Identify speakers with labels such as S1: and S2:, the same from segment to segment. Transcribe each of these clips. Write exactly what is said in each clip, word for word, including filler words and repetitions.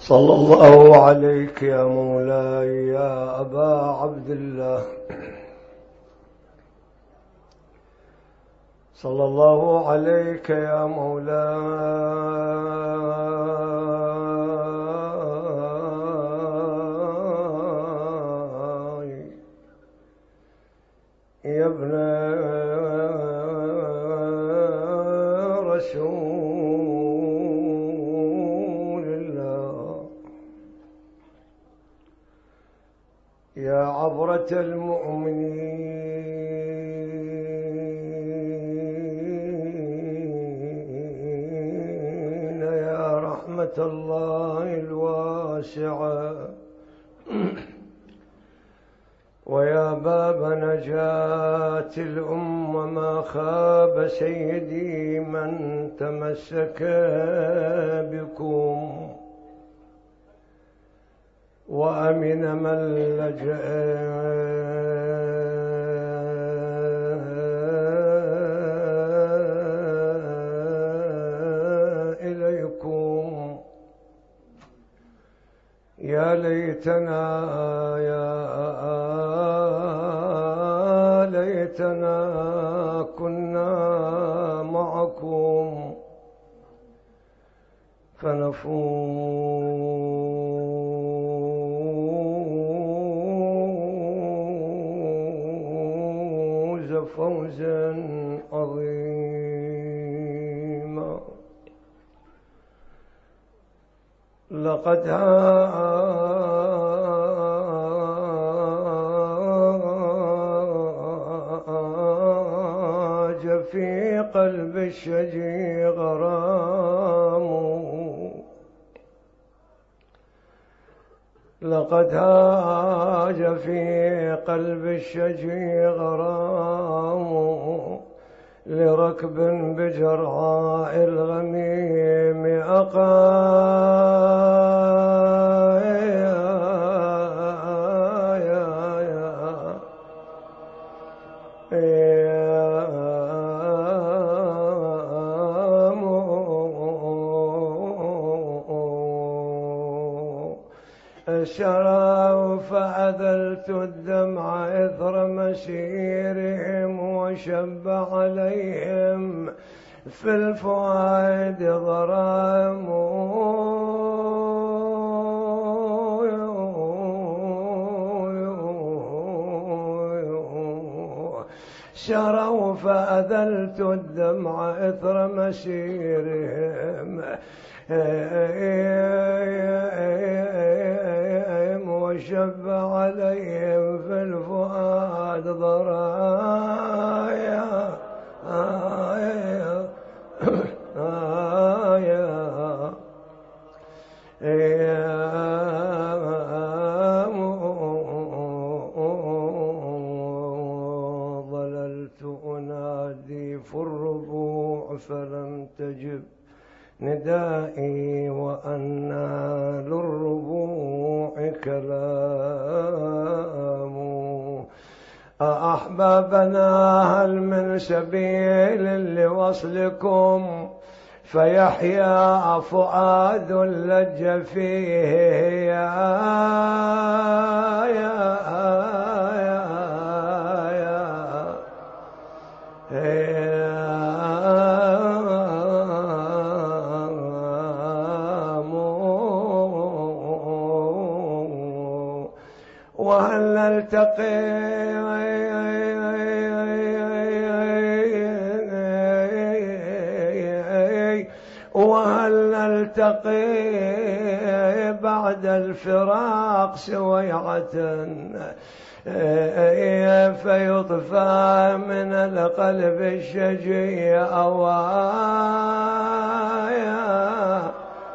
S1: صلى الله عليك يا مولاي يا أبا عبد الله، صلى الله عليك يا مولاي يا ابن رسول الله، يا عبرة المؤمنين، يا رحمة الله الواسعة، ويا باب نجاة الأمة، ما خاب سيدي من تمسك بكم، وأمن من لجأ إليكم. يا ليتنا يا ليتنا كنا معكم فنفوز فوزا عظيما. لقد هاج في قلب الشجي غرام، لقد هاج في قلب الشجي غرام، لركب بجرعاء الغميم أقايا شروا فأذلت الدمع إثر مسيرهم، وشب عليهم في الفؤاد ضرام. شروا فأذلت الدمع إثر مسيرهم، وشب عليهم في الفؤاد ضرايا آيا آيا ظللت أنادي في الربوع فلم تجب ندائي، وأنى للربوع كلام. أأحبابنا هل من سبيل لوصلكم، فيحيا فؤاد لج فيه يا يا وهل نلتقي وهل نلتقي بعد الفراق سويعة، فيطفى من القلب الشجي أوايا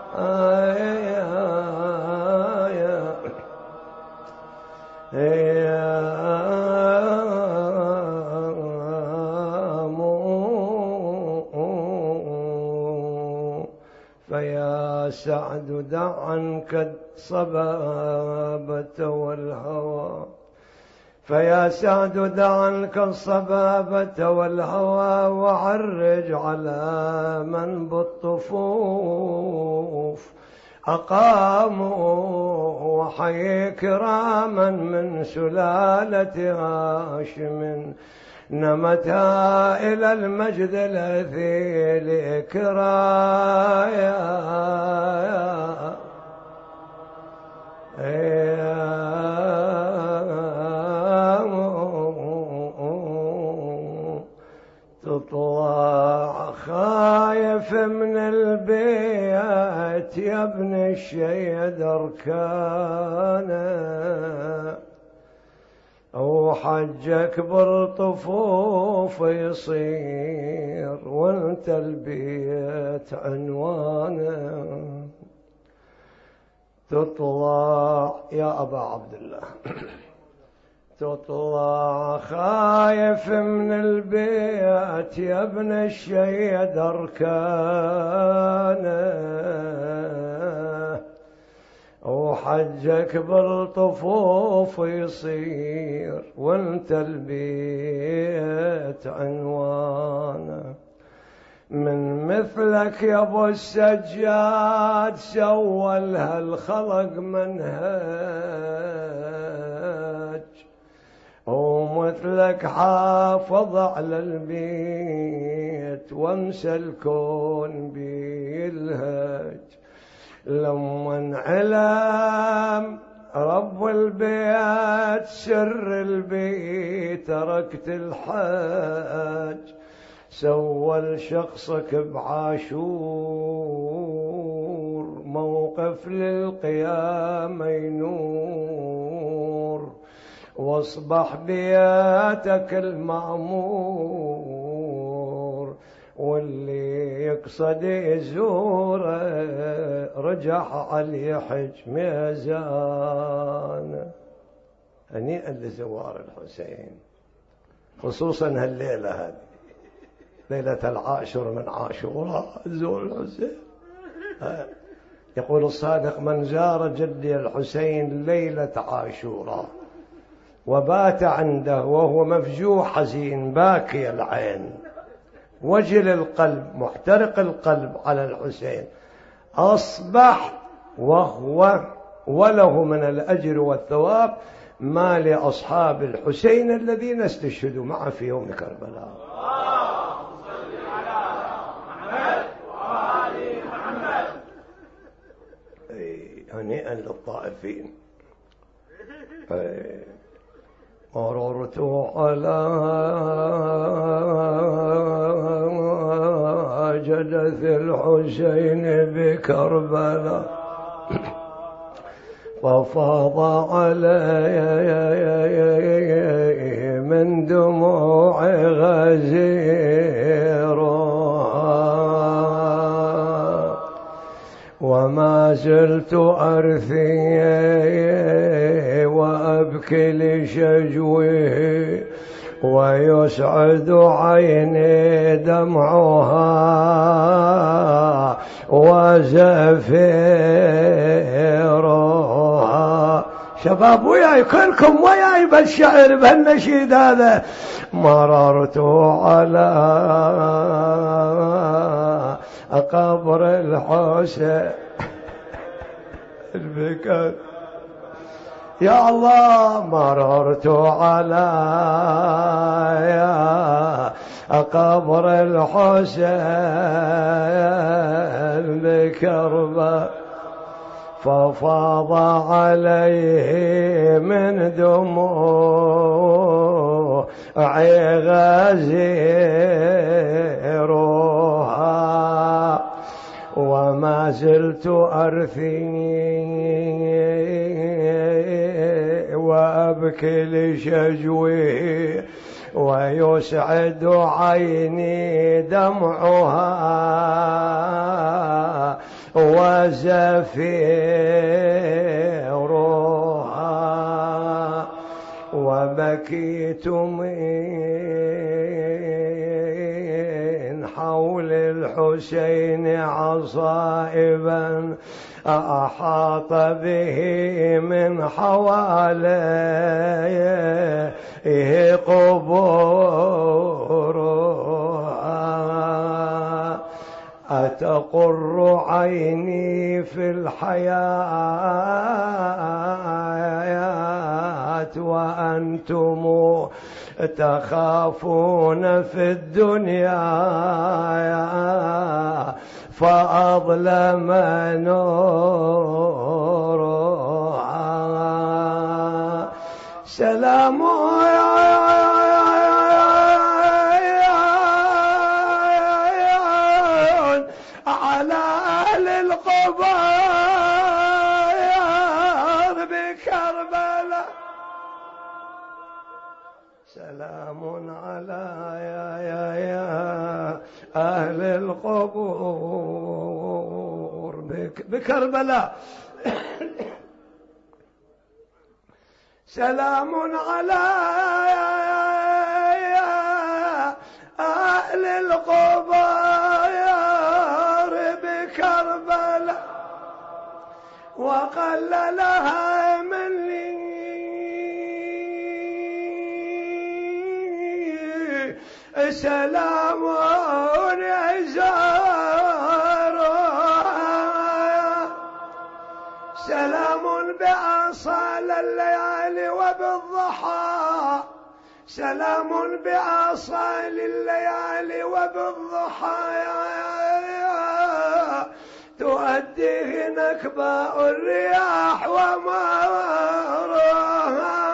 S1: فيا سعد دع عنك الصبابة والهوى، فيا سعد دع عنك الصبابة والهوى، وعرج على من بالطفوف أقاموا وحي كراما من سلالة هاشم نمتا إلى المجد الأثيل كرايا تطلع خايف من البيت يا ابن الشيد أركانه وحجك بالطفوف يصير وانت البيت عنوانه تطلع يا أبا عبد الله تطلع خايف من البيت يا ابن الشيد أركانه وحجك بالطفوف يصير وانت البيت عنوانه من مثلك يا ابو السجاد سوى لها الخلق منهج ومثلك حافظ على البيت وانسى الكون بيلهج لما انعلم رب البيت سر البيت تركت الحاج سوى لشخصك بعاشور موقف للقيامة ينور واصبح بياتك المعمور واللي يقصد يزوره رجع على حج ميزان. هنيئا لزوار الحسين خصوصا هالليلة هذه ليلة العاشر من عاشوراء زور الحسين. يقول الصادق من زار جدي الحسين ليلة عاشوراء وبات عنده وهو مفجوع حزين باكي العين وجل القلب محترق القلب على الحسين أصبح وهو وله من الأجر والثواب ما لأصحاب الحسين الذين استشهدوا معه في يوم كربلاء. اللهم صل على محمد وآل محمد. هنيئا للطائفين. مررت على جدث الحسين بكربلاء ففاض علي من دموع غزيرها وما زلت أرثي وأبكي لشجوه ويسعد عيني دمعها وزفيرها. شباب وياي كلكم وياي بالشعر بالنشيد هذا. مررت على قبر الحسين البكر يا الله مررت على يا قبر الحسين بكربلاء ففاض عليه من دموع غزيرها وما زلت أرثي وأبكي لشجوه ويسعد عيني دمعها وزفيرها وبكيت من حول الحسين عصائبا أحاط به من حواليه قبورها تقر عيني في الحياة وأنتم تخافون في الدنيا فأظلم نورها. سلام على أهل القبور بكربلاء. سلام على يا يا يا أهل القبور بكربلاء. سلام على أهل القبور بكربلاء وقللها مني سلام يزارها. سلام بأصال الليالي وبالضحى. سلام بأصال الليالي وبالضحى تؤديه نكباء الرياح ومارها.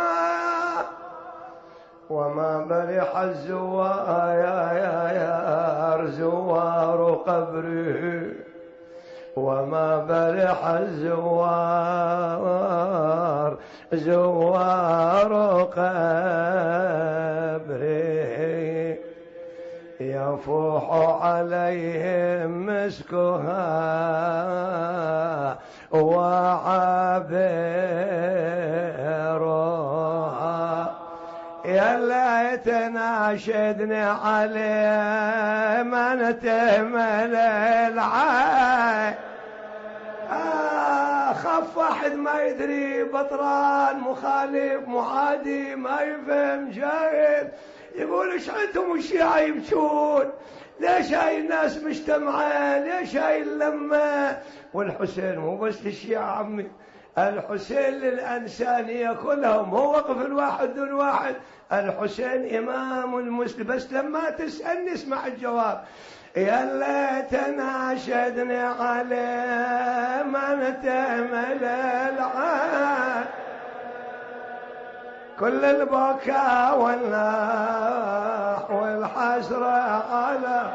S1: وما برح الزوار يا يا يا زوار قبره. وما برح الزوار زوار قبره يفوح عليهم مسكها وعبيرها. يا ليت ناشدني عليه من تهمل العين. آه خف واحد ما يدري بطران مخالف معادي ما يفهم جاهل يقول ايش عندهم الشيعة يبكون؟ ليش هاي الناس مجتمعين؟ ليش هاي اللمة؟ والحسين مو بس للشيعة عمي، الحسين للإنسانية كلهم، هو وقف الواحد دون واحد. الحسين إمام المسلم. بس لما تسألني اسمع الجواب. يا ليت ناشدني عليه من تهمل العين. كل البكاء والناح والحسرة على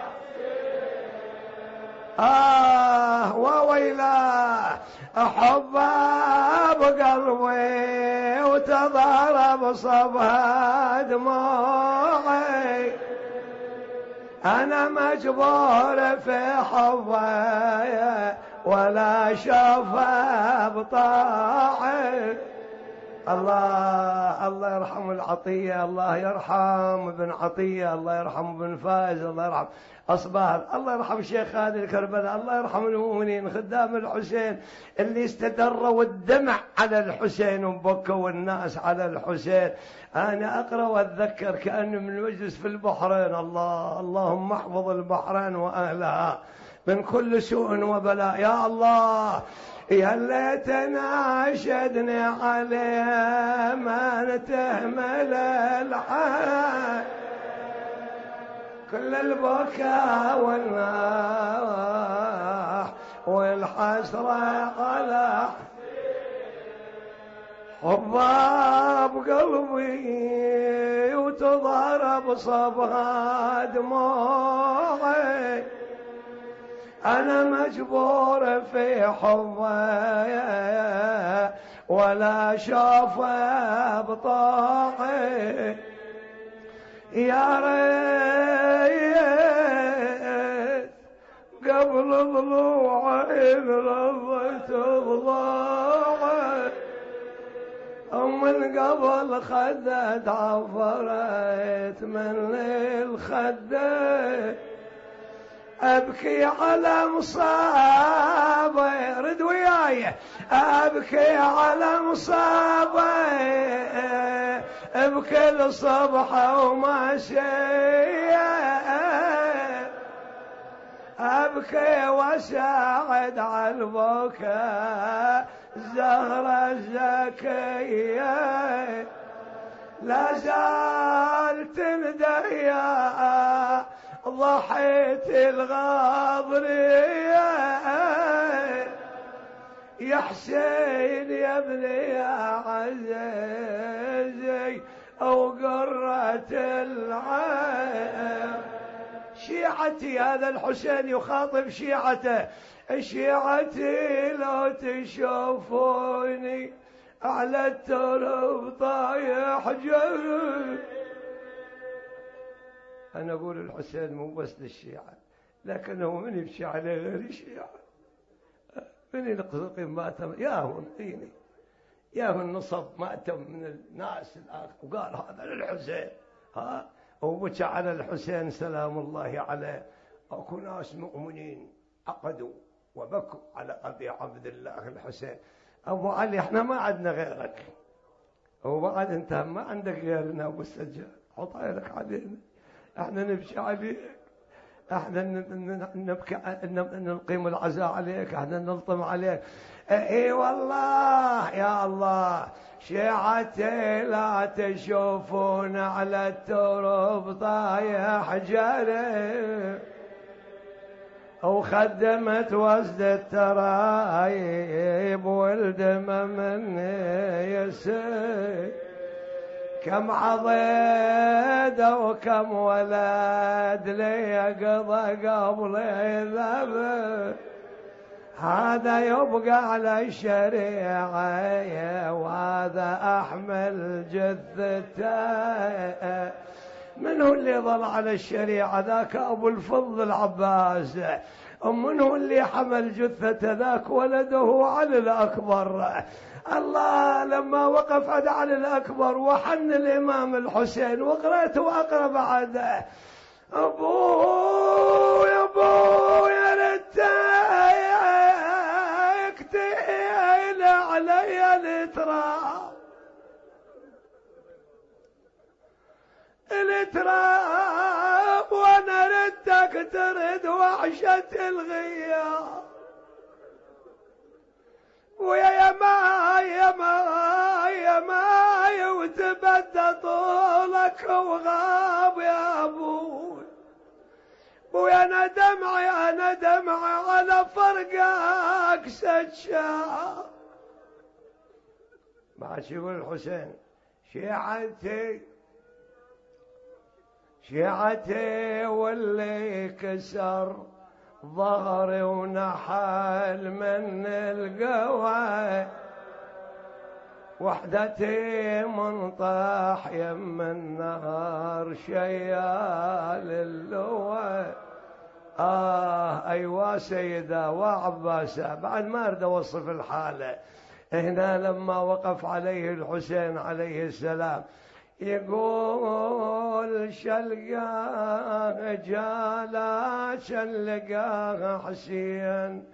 S1: آه وويلاه أحباب قلبي وتضارب صبها دموعي. أنا مجبور في حبي ولا شوفه بطاعي. الله الله يرحم العطية، الله يرحم ابن عطية، الله يرحم ابن فايز، الله يرحم أصبار، الله يرحم الشيخ هادي الكربلاء، الله يرحم المؤمنين خدام الحسين اللي استدروا الدمع على الحسين وبكوا الناس على الحسين. أنا أقرأ وأتذكر كأن من مجلس في البحرين. الله اللهم احفظ البحرين وأهلها من كل سوء وبلاء يا الله. يا ليت ناشدني عليه ما تهمل العين. كل البكاء والناح والحسرة على حباب قلبي وتضرب صبها دموعي. أنا مجبور في حبي ولا شوفه بطاعي. يا ريت قبل ضلوعي رضيت ضلوعي. ومن قبل خدت عفرت من الخدة. أبكي على مصابي رد وياي. أبكي على مصابي بكل صبح وماشي. أبكي وأساعد على البكاء الزهرة الزكية لا زالت نديا ضحيت الغاضرية يا حسين يا ابني يا عزيزي أو قرة العين. شيعتي هذا الحسين يخاطب شيعته، شيعتي لو تشوفوني على التراب طايح جري. أنا أقول الحسين مو بس للشيعة، لكنه من يمشي عليه غير الشيعة، من ينقذ ماتم ياهو نطيني ياهو النصب ماتم من الناس الآخر وقال هذا للحسين. ها وبكى على الحسين سلام الله عليه. أكو ناس مؤمنين عقدوا وبكوا على أبي عبد الله الحسين. أبو علي احنا ما عندنا غيرك، وبعد انت ما عندك غيرنا أبو السجاد، حط عينك علينا احنا نبكي عليك، احنا نبكي نقيم العزاء عليك، احنا نلطم عليك. اي والله يا الله شيعتي لا تشوفون على التراب طايح جري وخدمت وزد الترايب والدم من يسير. كم عضيد وكم ولد ليقضى قبل ذبح، هذا يبقى على الشريعة وهذا أحمل جثته. من هو اللي ظل على الشريعة؟ ذاك أبو الفضل العباس. ومن هو اللي حمل جثته؟ ذاك ولده علي الأكبر. الله لما وقف عند علي الأكبر وحن الإمام الحسين وقرأت وأقرأ بعده أبو يا أبو يا رتاك تقيل علي التراب التراب وانا ردك ترد وحشة الغياب ويا يما يما يما وتبدى طولك وغاب يا ابوي ويا انا دمعي انا دمعي على فرقك سجاد. ما يقول الحسين شيعتي شيعتي واللي كسر ظهري ونحل من القوى وحدتي منطاح يم النهار شيال اللوى. آه أيوا سيدة وعباسة بعد ما أريد أوصف الحالة. هنا لما وقف عليه الحسين عليه السلام يقول شلقاه جالا شلقاه حسين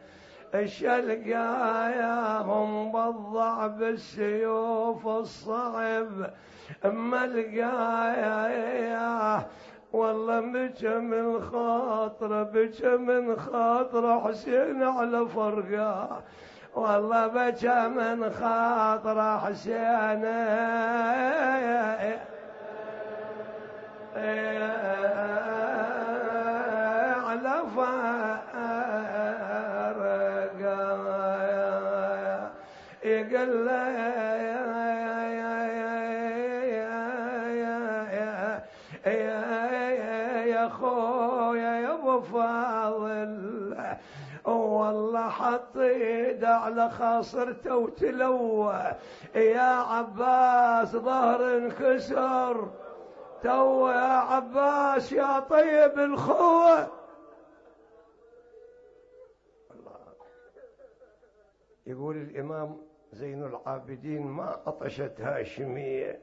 S1: الشلقاياهم بضع بالسيوف الصعب ملقايا والله بك من خاطر بك من خاطر حسين على فرقاه والله بكى من خاطر حسين على فارق يقول يا خويا يا ابو فاضل والله حط ايده على خاصرته وتلوى يا عباس ظهر انكسر تو يا عباس يا طيب الخوة. يقول الإمام زين العابدين ما عطشت هاشمية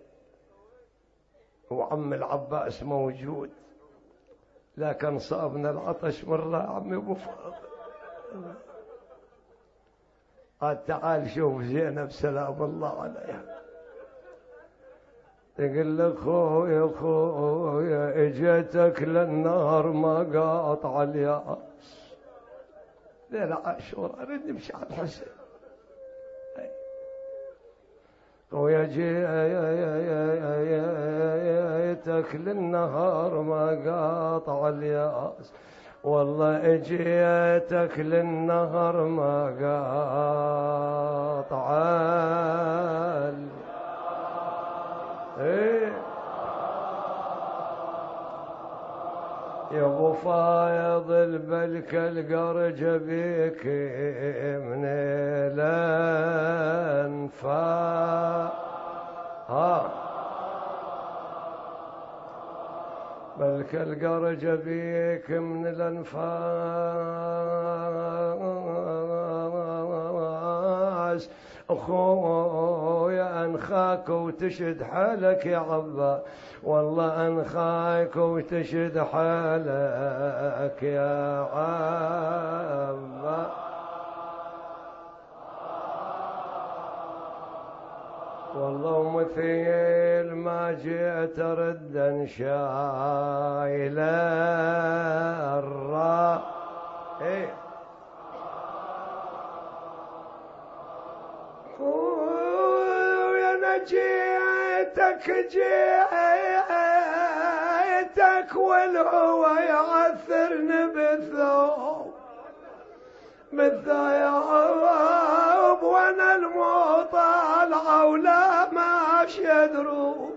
S1: وعم العباس موجود لكن صابنا العطش مرة عمي ابو فاضل. قال تعال شوف زينب سلام الله عليها يقول لك خويا خويا اجيتك للنار ما قاطع الياس ليلة عاشوراء نريد نمشي على الحسين. ويا جيتك للنهار ما قاطع الياس، والله اجيتك للنهر ما قاطع ايه يا ابو فايض البلك القرج بيك من الانفاس ها بلك القرج بيك من الانفاس، اخويا انخاك وتشد حالك يا عبا، والله انخاك وتشد حالك يا عبا، والله مثيل ما جئت ردا شايل الراء ايه ويا نجيتك جيتك والهوى يعثرني بالثوب بالثياب، وانا المطالعة ولا ماش يدرو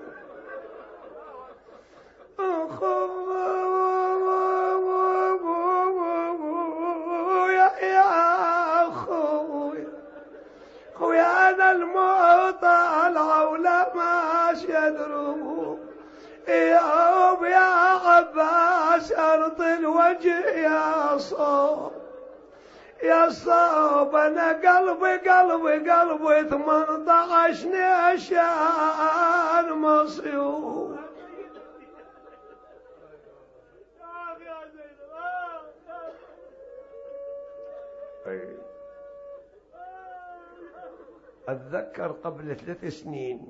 S1: يا اخوي خويا انا المطالعة ولا ماش يدرو يا يا عباس ارض الوجه يا صوب يا صوب، انا قلبي قلبي قلبي ثمانية عشر نشان مصيوب. اتذكر قبل ثلاث سنين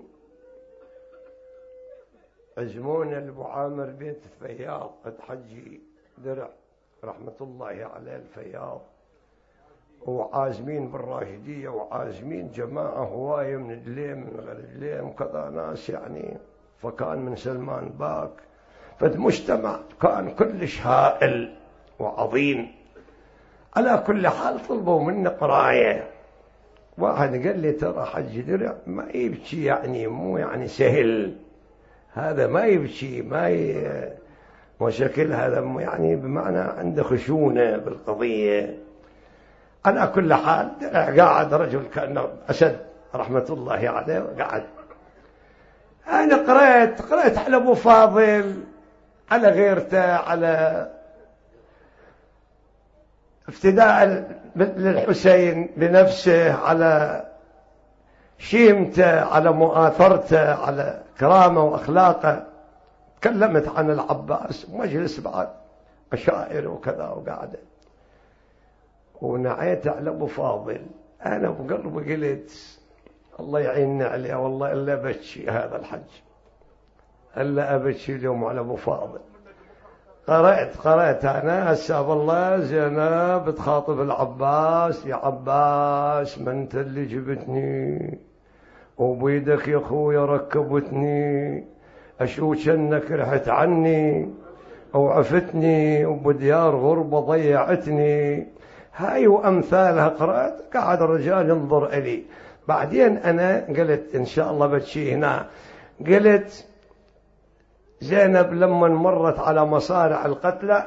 S1: عزمونا لابو عامر بيت الفياض حجي درع رحمة الله عليه الفياض، وعازمين بالراشدية وعازمين جماعة هواية من الليل من غير الليل وكذا ناس يعني، فكان من سلمان باك، فالمجتمع كان كلش هائل وعظيم. على كل حال طلبوا منا قراية، واحد قال لي ترى حج درع ما يبكي يعني مو يعني سهل، هذا ما يبكي ما ي... وشكل هذا يعني بمعنى عنده خشونة بالقضية. على كل حال قاعد رجل كأنه أسد رحمة الله عليه قاعد، أنا قرأت قرأت على أبو فاضل على غيرته على افتداء للحسين بنفسه على شيمته على مؤاثرته على كرامه وأخلاقه، تكلمت عن العباس مجلس بعد أشاعر وكذا وقاعدة، ونعيت على أبو فاضل. أنا بقلبي قلت الله يعيننا عليه والله إلا بتشي هذا الحج إلا أبتشي اليوم على أبو فاضل. قرأت قرأت أنا أسأل الله زينب تخاطب العباس، يا عباس ما أنت اللي جبتني وبيدك يا أخويا ركبتني، أشوش أنك رحت عني أو عفتني وبديار غربة ضيعتني، هاي وأمثالها قرأت. قاعد الرجال ينظر إلي، بعدين أنا قلت إن شاء الله بتشي هنا، قلت زينب لما مرت على مصارع القتلى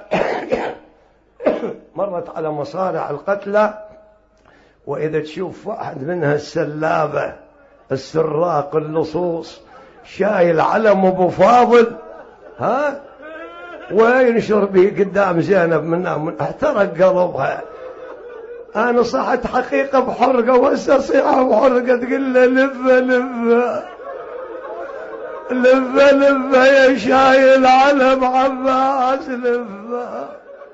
S1: مرت على مصارع القتلى، وإذا تشوف واحد منها السلابة السراق اللصوص شايل علم أبو فاضل ها وينشر به قدام زينب من احترق قلبها. أنا صحت حقيقة بحرقة واستصيحة بحرقة تقول له لفة لفة لفة لفة يا شايل علم عباس لفة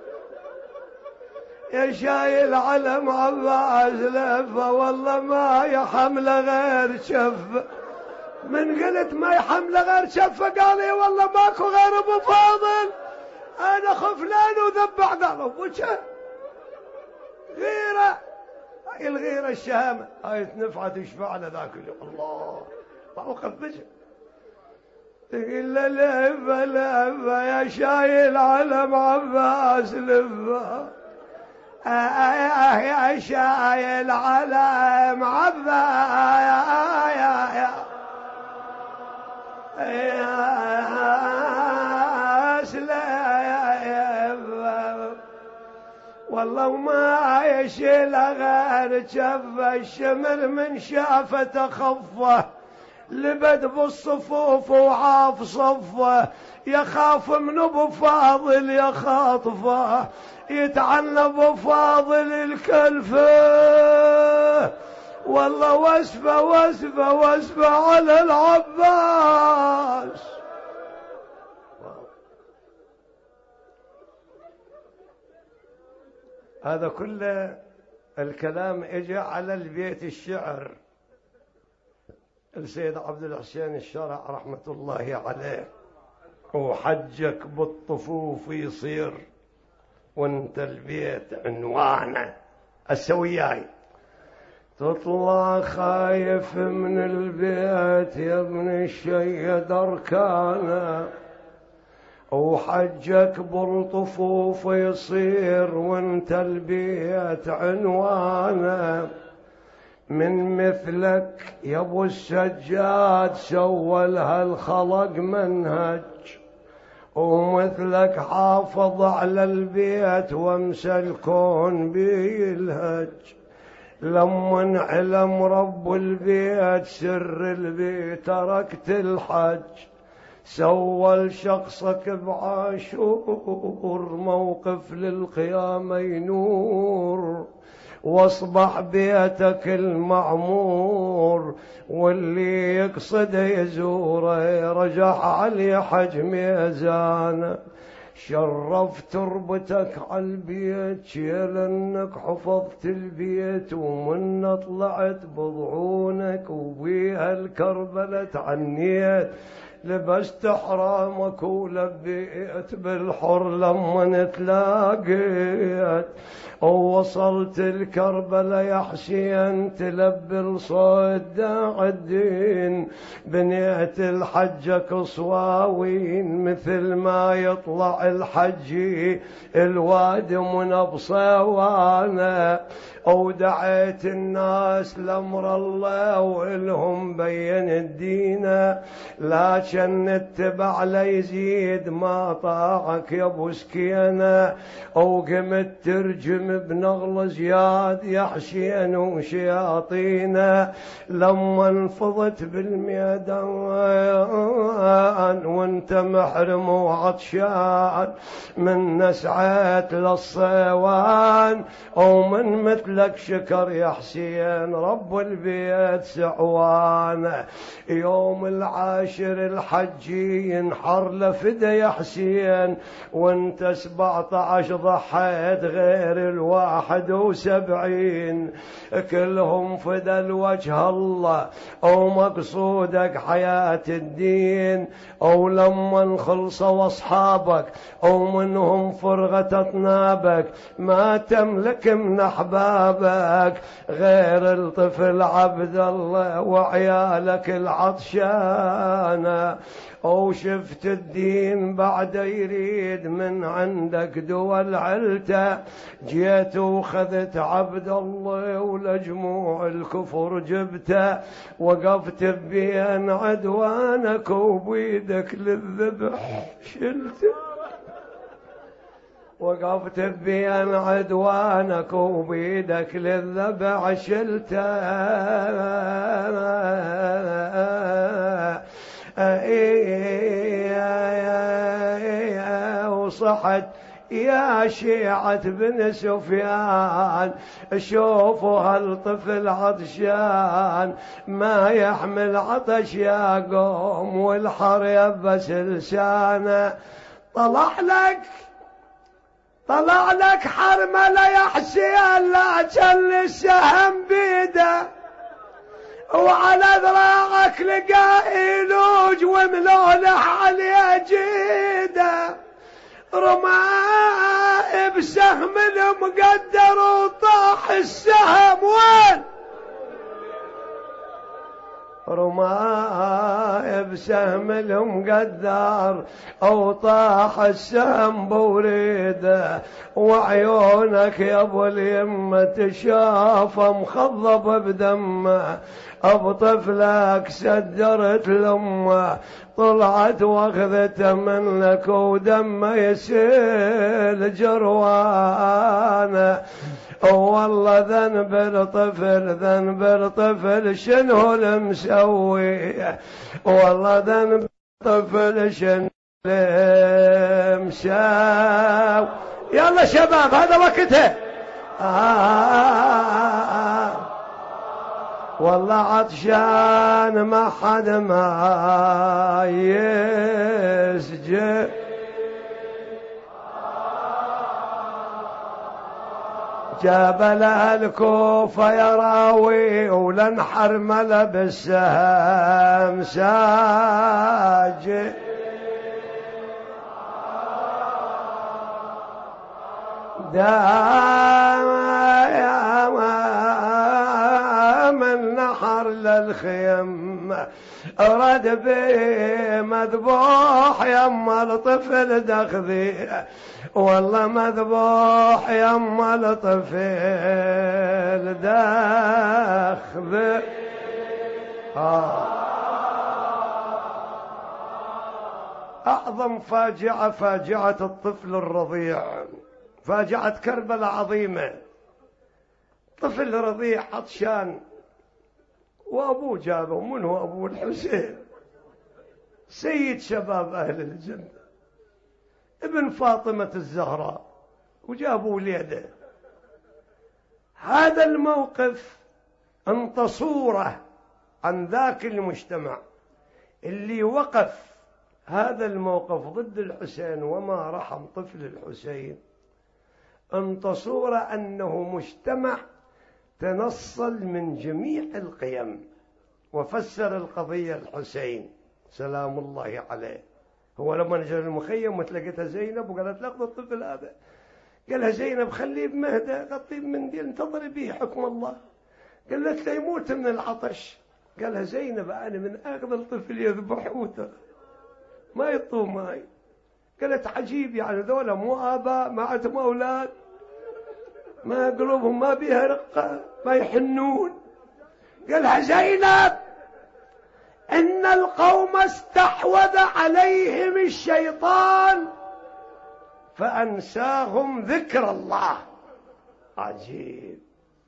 S1: يا شايل علم عباس لفة، والله ما يحمل غير شفة. من قلت ما يحمل غير شفة قال لي والله ماكو غير أبو فاضل، أنا خفلان وذبح قلب وشه غيرة، هاي الغيرة الشهامة، هاي تنفعت تشفع على ذاك اليوم. الله موقف بجد. تقول له لفة لفة يا شايل علم عباس لفة، آه يا شايل علم عباس لفة، والله ما يشيل غير جف الشمر من شافته خفه، لبد بالصفوف وعاف صفه، يخاف من ابو فاضل يخاطفه، يتعنى ابو فاضل الكلفه، والله واسفه واسفه واسفه على العباس. هذا كله الكلام اجى على البيت الشعر السيد عبد الحسين الشرع رحمة الله عليه، وحجك بالطفوف يصير وانت البيت عنوانه السوياي، تطلع خايف من البيت يا ابن الشيد أركانه، وحجك بالطفوف يصير وانت البيت عنوانه، من مثلك يا ابو السجاد سوى لها الخلق منهج، ومثلك حافظ على البيت وامسى الكون بيلهج، لمن علم رب البيت سر البيت تركت الحج، سوى لشخصك بعاشور موقف للقيامة ينور، واصبح بيتك المعمور، واللي يقصد يزوره رجع علي حج ميزانه، شرف تربتك على البيت شيل انك حفظت البيت، ومن طلعت بضعونك وبيها الكربلة عنيت، لبست حرامك ولبيت بالحر لما تلاقيت، ووصلت الكربلة يا حسين تلبي الصوت داع الدين، بنيت الحجك صواوين مثل ما يطلع الحجي الواد من بصوانا، ودعيت الناس لامر الله والهم بين الدين، لكن اتبع ليزيد ما طاعك يا ابو سكينه، وقمت ترجم بنغل زياد يا حسين وشياطينه، لما انفضت بالميدان وانت محرم وعطشان، من نسعت للصيوان ومن مثلك شكر يا حسين رب البيت سعوانه، يوم العاشر الحجي ينحر لفدا يا حسين، وانت سبعة عشر ضحيت غير الواحد وسبعين، كلهم فدا الوجه الله ومقصودك حياة الدين، او لما خلصوا اصحابك ومنهم فرغت اطنابك، ما تملك من احبابك غير الطفل عبد الله وعيالك العطشانه، او شفت الدين بعد يريد من عندك دول علته، جيت وخذت عبد الله ولجموع الكفر جبته، وقفت بين عدوانك وبيدك للذبح شلته، وقفت بين عدوانك وبيدك للذبح شلته، وصحت يا شيعة بن سفيان، شوفوا هالطفل عطشان ما يحمل عطش يا قوم، والحر يبس لسانه، طلع لك طلع لك حرملة يا حسين لكن السهم بيده، وعلى ذراعك لقى إيلوج وملولح عليه جيده، رمى بسهم المقدر وطاح السهم وين؟ رمى بسهم المقدر او طاح السهم بوريده، وعيونك يا ابو اليمه تشافه مخضب بدمه، ابو طفلك سدرت لامه طلعت واخذته منك ودمه يسيل جروانه. والله ذنب الطفل ذنب الطفل شنو المسوي، والله ذنب الطفل شنو المسوي. يلا شباب هذا وقته. آه والله عطشان ما حد ما يسجد. جبل الكوفة يراوي ولنحر ملا بالسهم ساجد. دام يا من نحر للخيم رد بي مذبوح يما الطفل دخذي، والله مذبوح يما الطفل دخذي. آه. أعظم فاجعة فاجعة الطفل الرضيع، فاجعة كربلاء عظيمة. طفل رضيع عطشان وأبوه جابه، من هو أبوه؟ الحسين سيد شباب أهل الجنة ابن فاطمة الزهراء، وجابوا وليده. هذا الموقف انت صورة عن ذاك المجتمع اللي وقف هذا الموقف ضد الحسين وما رحم طفل الحسين. انت صورة أنه مجتمع تنصل من جميع القيم وفسر القضية الحسين سلام الله عليه. هو لما نزل المخيم وتلقيتها زينب وقالت لقد الطفل هذا، قالها زينب خليه بمهده غطيه بمنديل انتظري به حكم الله. قالت له يموت من العطش. قالها زينب أنا من أخذ الطفل يذبحوه ما يطوه ماي. قالت عجيب يعني ذولا مو آباء ما عندهم أولاد، ما قلوبهم ما بيها رقة ما يحنون. قالها زينب إن القوم استحوذ عليهم الشيطان فأنساهم ذكر الله. عجيب.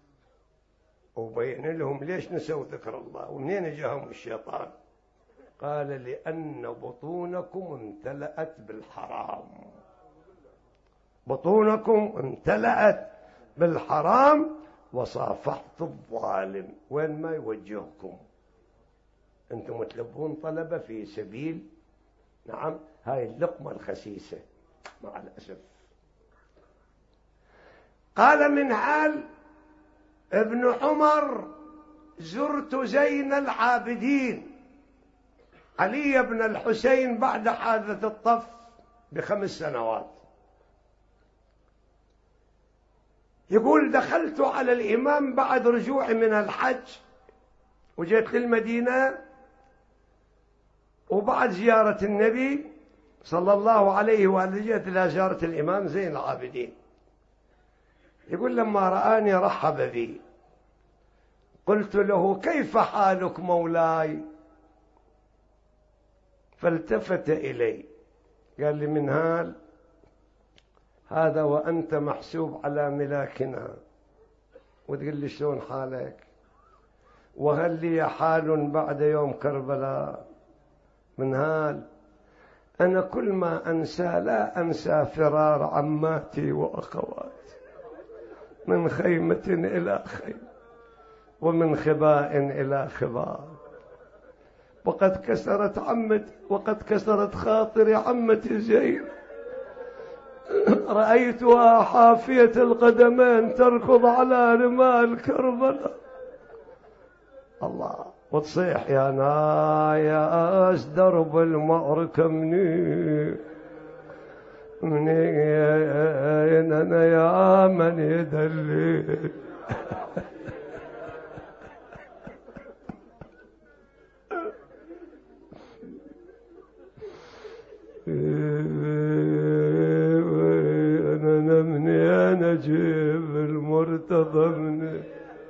S1: وبين لهم ليش نسوا ذكر الله ومنين جاهم الشيطان. قال لأن بطونكم امتلأت بالحرام، بطونكم امتلأت بالحرام وصافحت الظالم. وين ما يوجهكم أنتم تلبون طلبة في سبيل نعم هاي اللقمة الخسيسة مع الأسف. قال منهال ابن عمر زرت زين العابدين علي بن الحسين بعد حادث الطف بخمس سنوات. يقول دخلت على الإمام بعد رجوعي من الحج وجيت للمدينة وبعد زيارة النبي صلى الله عليه وآله جيت إلى زيارة الإمام زين العابدين. يقول لما رآني رحب بي قلت له كيف حالك مولاي؟ فالتفت إلي قال لي منهال هذا وأنت محسوب على ملاكنا وتقول لي شلون حالك؟ وهل لي حال بعد يوم كربلاء؟ منهال أنا كل ما أنسى لا أنسى فرار عماتي وأخواتي من خيمة إلى خيمة ومن خباء إلى خباء. وقد كسرت عمتي وقد كسرت خاطري عمتي زين، رأيتها حافية القدمين تركض على رمال كربلاء. الله وتصيح يا ناياس درب المعركة مني منين أنا يا من يدلي أنا منين أجيب المرتضى منين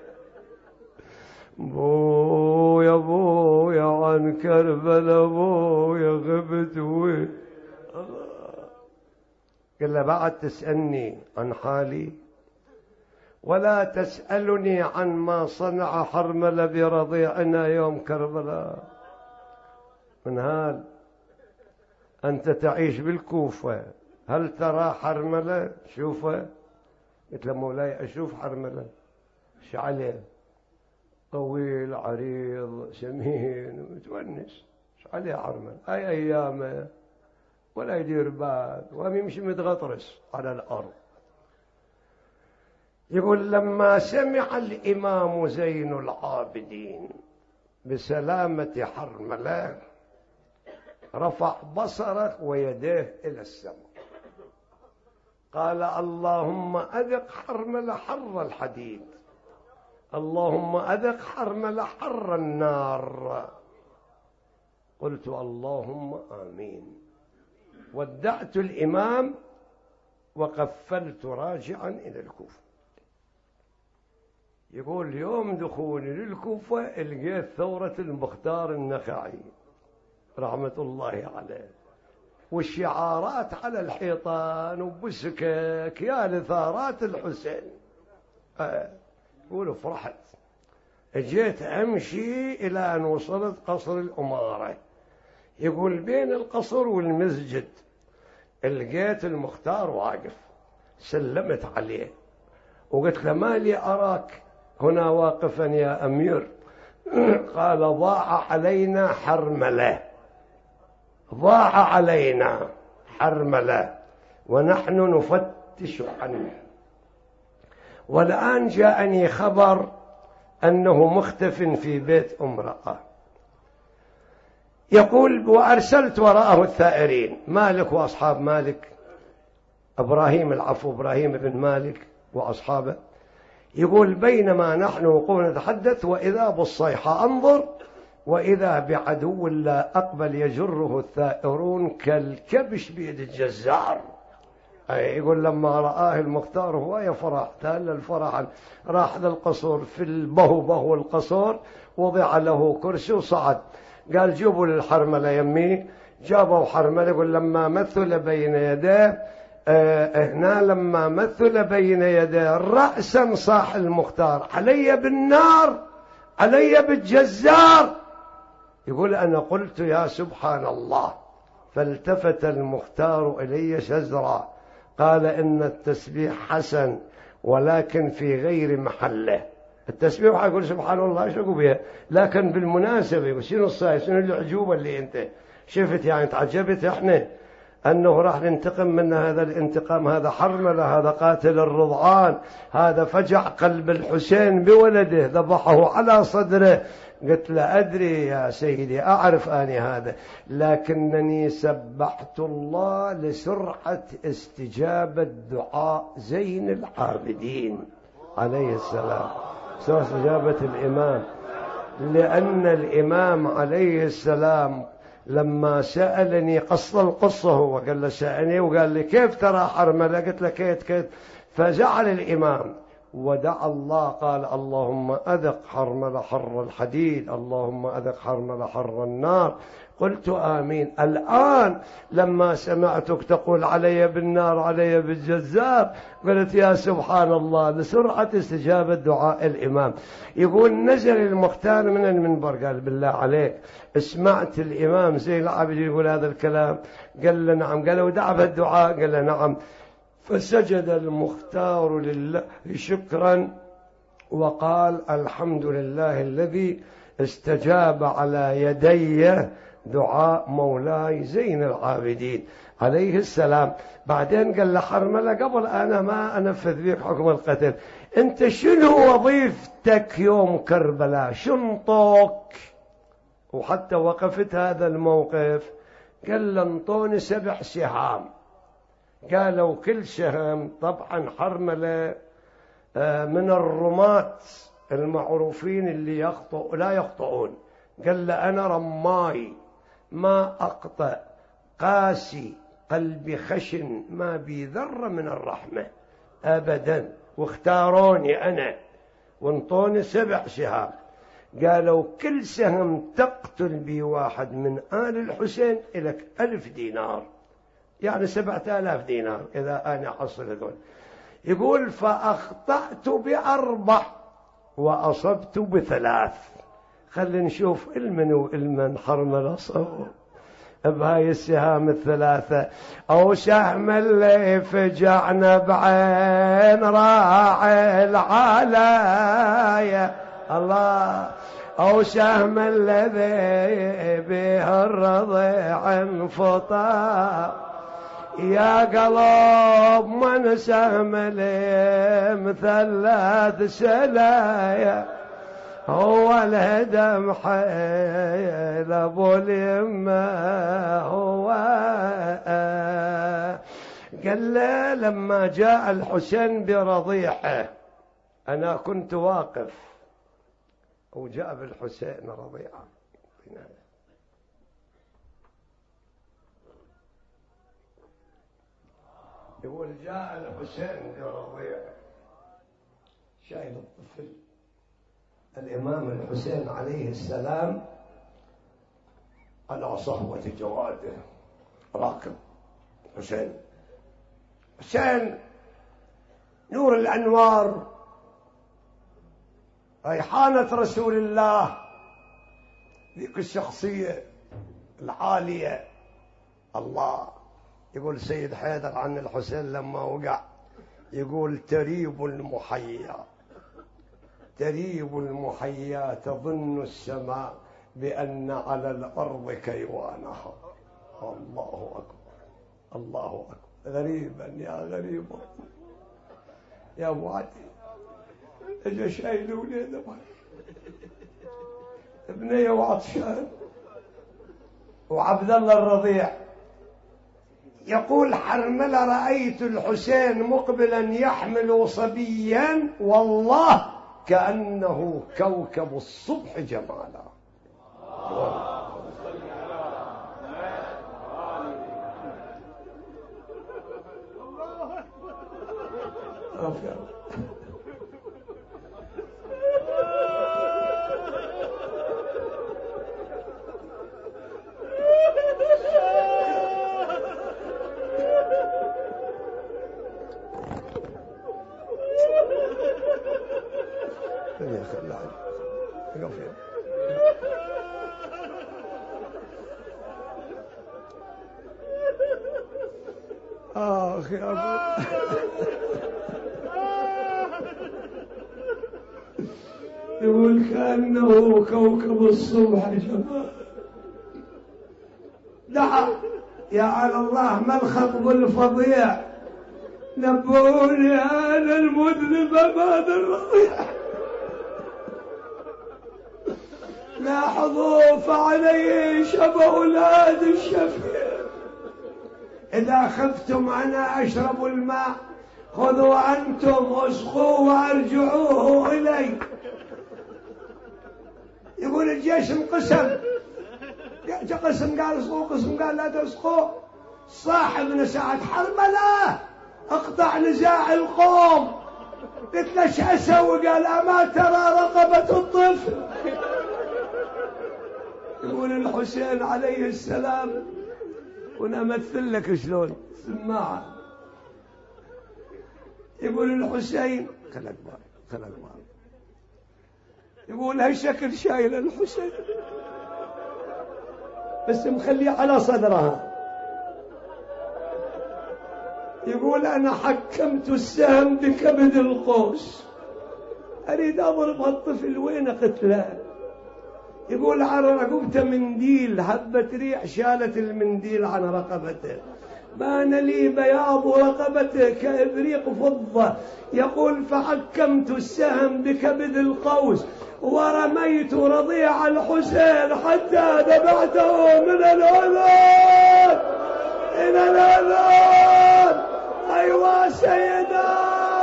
S1: بويا بويا عن كربلاء بويا غبت وين قال له بعد تسألني عن حالي ولا تسألني عن ما صنع حرملة برضيعنا يوم كربلاء. من هال أنت تعيش بالكوفة، هل ترى حرملة؟ شوفه. قلت له مولاي أشوف حرملة ايش عليه؟ طويل عريض سمين متونس، ايش عليه حرملة؟ أي أيامه ولا يدير بال ويمشي متغطرس على الأرض. يقول لما سمع الإمام زين العابدين بسلامة حرملة رفع بصره ويديه إلى السماء، قال اللهم أذق حرملة حر الحديد، اللهم أذق حرملة حر النار. قلت اللهم آمين. ودعت الإمام وقفلت راجعا إلى الكوفة. يقول يوم دخولي للكوفة لقيت ثورة المختار النخعي رحمة الله عليه، والشعارات على الحيطان وبسكك يا لثارات الحسين. يقول أه. فرحت، جيت أمشي إلى أن وصلت قصر الأمارة. يقول بين القصر والمسجد لقيت المختار واقف، سلمت عليه وقلت له ما لي أراك هنا واقفا يا أمير؟ قال ضاع علينا حرملة، ضاع علينا حرملة ونحن نفتش عنه، والآن جاءني خبر أنه مختف في بيت امرأة. يقول وأرسلت وراءه الثائرين، مالك وأصحاب مالك، إبراهيم العفو إبراهيم بن مالك وأصحابه. يقول بينما نحن وقوف نتحدث وإذا بالصيحة أنظر وإذا بعدو لا أقبل يجره الثائرون كالكبش بيد الجزار. أي يقول لما رآه المختار هو يفرح، تهل الفرح، راح للقصر في البهو بهو القصر، وضع له كرسي وصعد. قال جيبوا للحرملة يمي، جابوا حرملة. يقول لما مثل بين يديه آه هنا لما مثل بين يديه رأسا صاح المختار علي بالنار علي بالجزار. يقول أنا قلت يا سبحان الله، فالتفت المختار إلي شزرا قال إن التسبيح حسن ولكن في غير محله. التسبيح يقول سبحان الله شو بيه، لكن بالمناسبة يقول شنو الصاي شنو العجوبة اللي أنت شفت يعني تعجبت احنا أنه راح ننتقم من هذا الانتقام. هذا حرملة، هذا قاتل الرضعان، هذا فجع قلب الحسين بولده ذبحه على صدره. قلت له أدري يا سيدي أعرف أني هذا، لكنني سبحت الله لسرعة استجابة دعاء زين العابدين عليه السلام، سرعة استجابة الإمام، لأن الإمام عليه السلام لما سألني قص القصة هو قال له سألني وقال لي كيف ترى حرملة؟ قلت له كيت كيت. فزعل الإمام ودعا الله قال اللهم أذق حرملة حر الحديد، اللهم أذق حرملة حر النار. قلت آمين. الآن لما سمعتك تقول علي بالنار علي بالجزار قلت يا سبحان الله لسرعة استجابة دعاء الإمام. يقول نزل المختار من المنبر قال بالله عليك سمعت الإمام زين العابدين يقول هذا الكلام؟ قال له نعم. قال له دعا بالدعاء؟ قال له نعم. فسجد المختار لله شكرا وقال الحمد لله الذي استجاب على يدي دعاء مولاي زين العابدين عليه السلام. بعدين قال لحرملة قبل أنا ما أنفذ بك حكم القتل، أنت شنو وظيفتك يوم كربلاء؟ شنطوك؟ وحتى وقفت هذا الموقف قال لنطوني سبع سهام قالوا كل سهم، طبعا حرملة من الرماة المعروفين اللي يخطئ لا يخطئون، قال له أنا رماي ما أقطع، قاسي قلبي خشن، ما بي ذرة من الرحمة أبدا، واختاروني أنا وانطوني سبع سهام. قالوا كل سهم تقتل بي واحد من آل الحسين إلك ألف دينار، يعني سبعة آلاف دينار إذا أنا حصل هذول. يقول فأخطأت بأربع وأصبت بثلاث. خلينا نشوف المن والمن حرمل صوب بهاي السهام الثلاثة. أو سهم اللي فجعنا بعين راعي العلايا الله، أو سهم الذي به الرضيع انفطار، يا قلب من سهم المثلث سلايا، هو الهدم حيل ابو اليمه هو. قال له لما جاء الحسين برضيعه انا كنت واقف، وجاء بالحسين رضيعه، يقول جاء الحسين برضيعه شايل الطفل. الإمام الحسين عليه السلام على صهوة جواده راكب. حسين حسين نور الأنوار، ريحانة رسول الله، ذيك الشخصية العالية. الله يقول سيد حيدر عن الحسين لما وقع، يقول تريب المحيا تريب المحيا تظن السماء بأن على الأرض كيوانها. الله أكبر الله أكبر. غريبا يا غريبا يا أبو علي. اجا شايل وليده ابنيه وعطشان وعبد الله الرضيع. يقول حرملة رأيت الحسين مقبلا يحمل صبيا والله كأنه كوكب الصبح جمالا. آخ يا أبو يقول كأنه كوكب الصبح جمال. دعا يا على الله ما الخطب الفظيع، نبوني أنا المذنب بعد الرضيع، لاحظوا فعليه شبه أولاد الشفيع، إذا خفتم أنا أشرب الماء خذوا أنتم اسقوا وارجعوه إلي. يقول الجيش انقسم، قسم قال اسقوا قسم قال لا تسقوا. صاحبنا سعد حرملة اقطع نزاع القوم، قلت له ايش اسوي؟ قال اما ترى رقبة الطفل. يقول الحسين عليه السلام، وانا امثل لك شلون سماعه. يقول الحسين خلق بال خلق بال يقول هالشكل شايل الحسين بس مخليه على صدرها. يقول انا حكمت السهم بكبد القوس، اريد اضرب هالطفل وين قتله. يقول على رقبته منديل، هبة ريح شالت المنديل عن رقبته، بان لي بياض رقبته كإبريق فضة. يقول فحكمت السهم بكبد القوس ورميت رضيع الحسين حتى دفعته من الأذان إلى الأذان. أيوة سيدة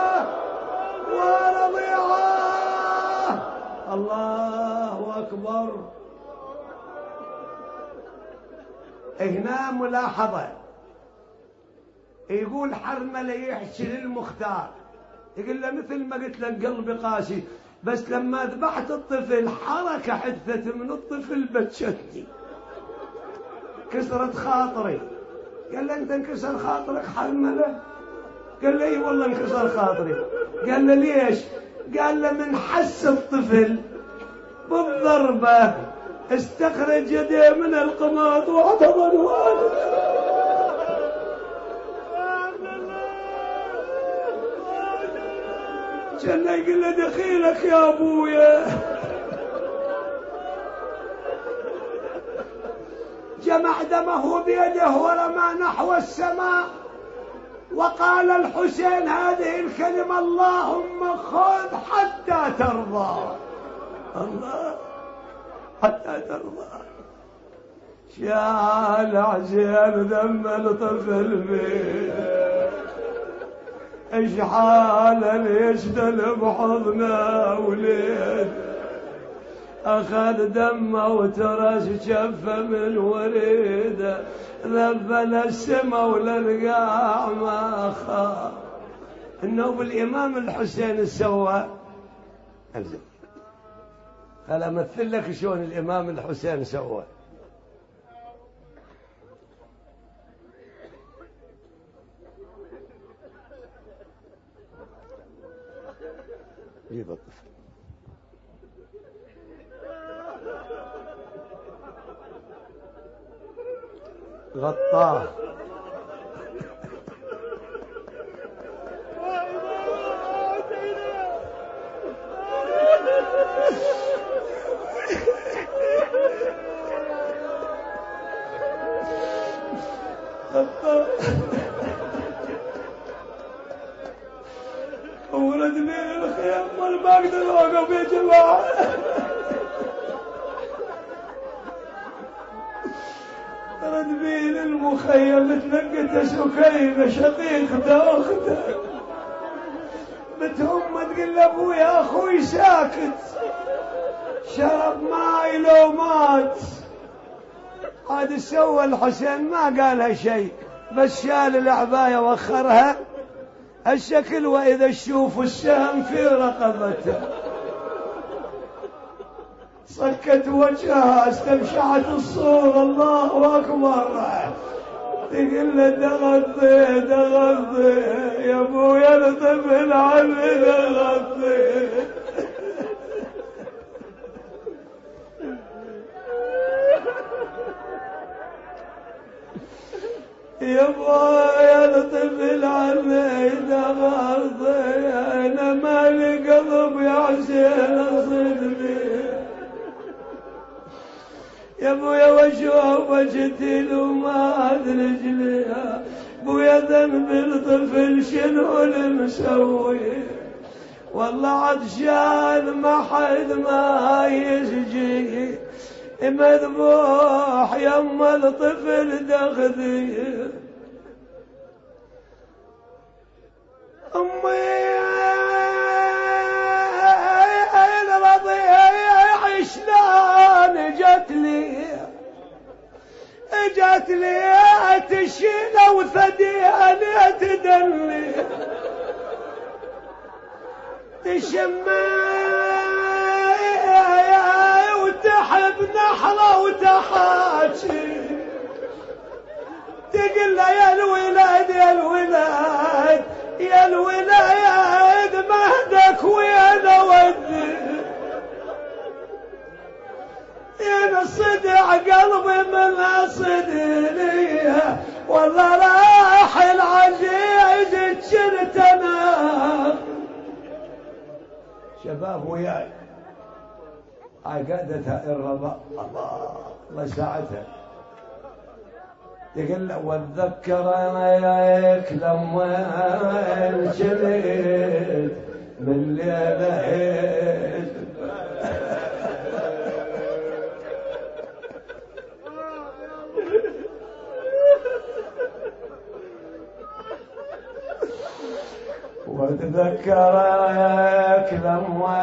S1: ورضيعة. الله أكبر. هنا ملاحظة، يقول حرملة يحكي للمختار، يقول له مثل ما قلت لك قلبي قاسي، بس لما ذبحت الطفل حركة حدثت من الطفل بتشتني، كسرت خاطري. قال له أنت انكسر خاطرك حرملة؟ قال له اي والله انكسر خاطري. قال له ليش؟ قال له من حس الطفل بالضربة استخرج يديه من القماط واعتبر والده. كان يقول له دخيلك يا ابويا. جمع دمه بيده ورمى نحو السماء وقال الحسين هذه الكلمة: اللهم خذ حتى ترضى. الله حتى ترضى. شال عزيز دم الطفل بيه، اشحال يشتل بحضنه وليد، أخذ دمه وترس شفه من وريده، ذبل السما وللقاع ما خاف. إنه بالإمام الحسين سوى. أنزل قال أمثل لك شلون الإمام الحسين سوى. جيب الطفل غطاه ولدني الخيام وانا ما اقدر اوقف يا جماعه. رد بين المخيم تلقت سكينه شقيقته اخته، بتهم تقول لابويا اخوي ساكت، شرب ماي لو مات. هذا سوى الحسين ما قالها شيء، بس شال العبايه وخرها الشكل، واذا تشوف السهم في رقبته. صكت وجهها استمشعت الصورة. الله أكبر. تقول له دغضي دغضي يا ابويا الطفل عمي دغضي. يا ابويا الطفل عمي دغضي، انا مالي قلب يا حسين صدمي. يا ابويا واشوف وجهتي وما ادري رجليها، ابويا ذنب الطفل شنو المسوي؟ والله عطشان ما حد ما يسجي، مذبوح يما الطفل دخذي. امي الرضيع شلون جت لي، جت لي تشيل وثدياني تدلي، تشمي وتحب نحره وتحاكي، تقول له يا الولاد يا الولاد يا الولاد مهدك وين ودي، يا صدع قلبي من صدري، والله راح العزيز جرت انا. شباب وياي عقدتها الرضا. الله الله ساعتها. يقول له واتذكرك لما جريت من ليله واتذكرك لما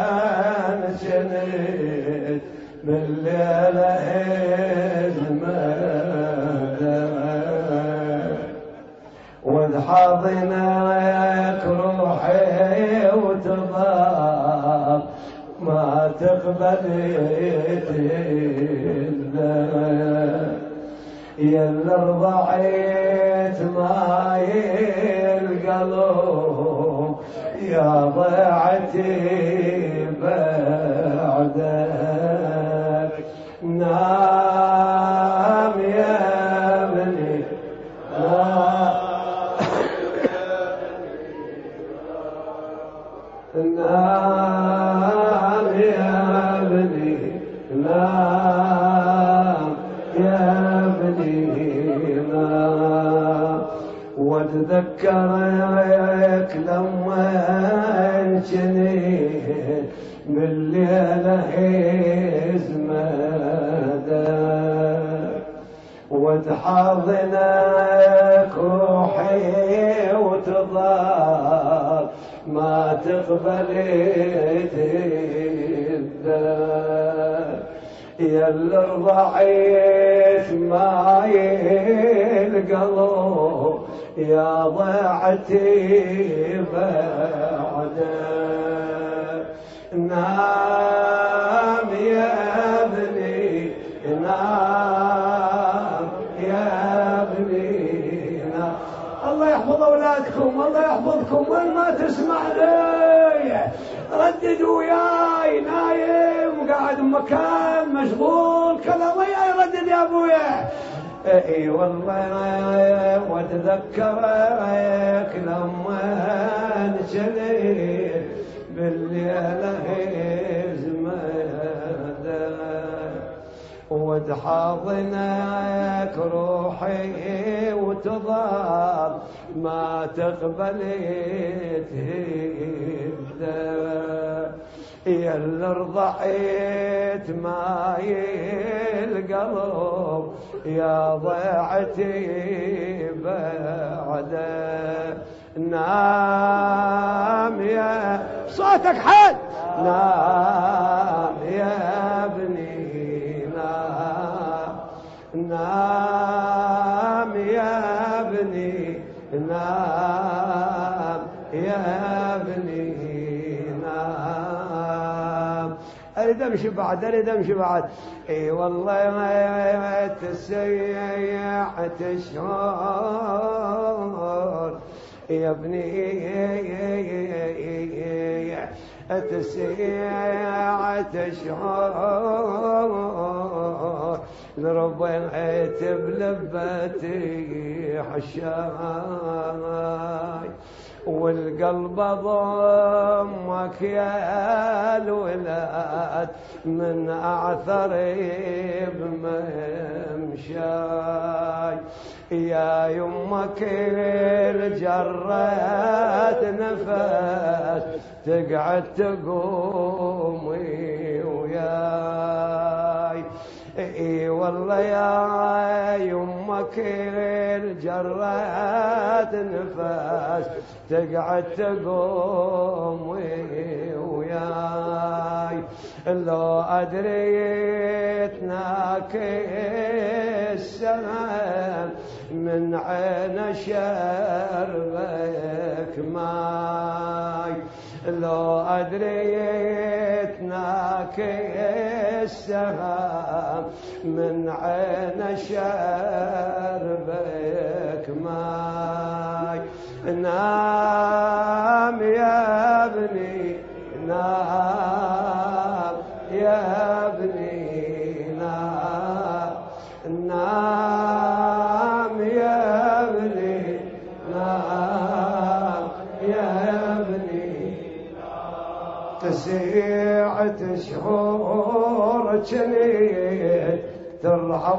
S1: نشنت بالليلة هزمت وتحضنك روحي وتضام ما تقبل الذنب يا اللي رضعت ماي القلب يا ضيعتي بعدك نام يا ابني نام يا ابني نام يا واتذكرك لما انجنيت بالليلة هزمتك وتحضنك روحي وتضال ما تقبل الذنب يا اللي رضعت ماي القلب يا ضيعتي بعدك نام يا ابني نام يا ابني نام. الله يحفظ اولادكم الله يحفظكم وين ما تسمع لي ردد وياي نايم قاعد بمكان مشغول كذا وياي ردد يا ابويا اي والله واتذكرك لما انشليت بالليلة هزمتك وتحاضنك روحي وتضال ما تقبل تهدى يا اللي رضعت ماي القلب يا ضيعتي بعدك نام يا صوتك حد نام يا ابني نام نام يا ابني نام يا ابني نام اريد امشي بعد اريد امشي بعد اي والله ما تسيعت الشهور يا ابني تسيعت الشهور لربيت بلبتي حشاي والقلب ضمك يا الولاد من اعثر بممشاي يا يمك الجرات نفس تقعد تقومي وياي اي والله يا يمك الجرات نفس تقعد تقوم وياي لو أدريت السلام من عين شربك ماي لو أدريت السهام من عين شربك ماي نام يا ابني نام يا ابني نام نام يا ابني نام يا ابني تسيعة شهور جنيت ترعب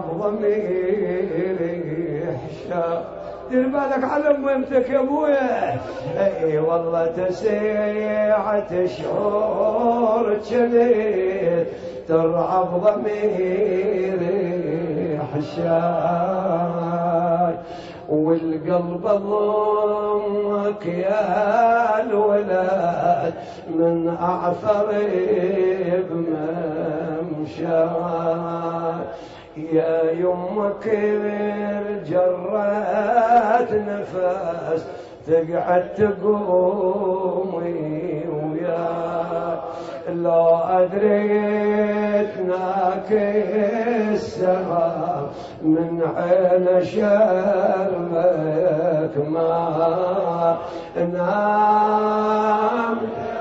S1: ضميري حشا دير بالك على امتك يا ابويا اي والله تسيعة شهور جنيت ترعب ضميري حشاي والقلب ضمك يا الولد من أعثر بممشاك يا يمك جرت نفس تقعد تقومي وياك لو أدريتناك السماء من عين شرمك ما نام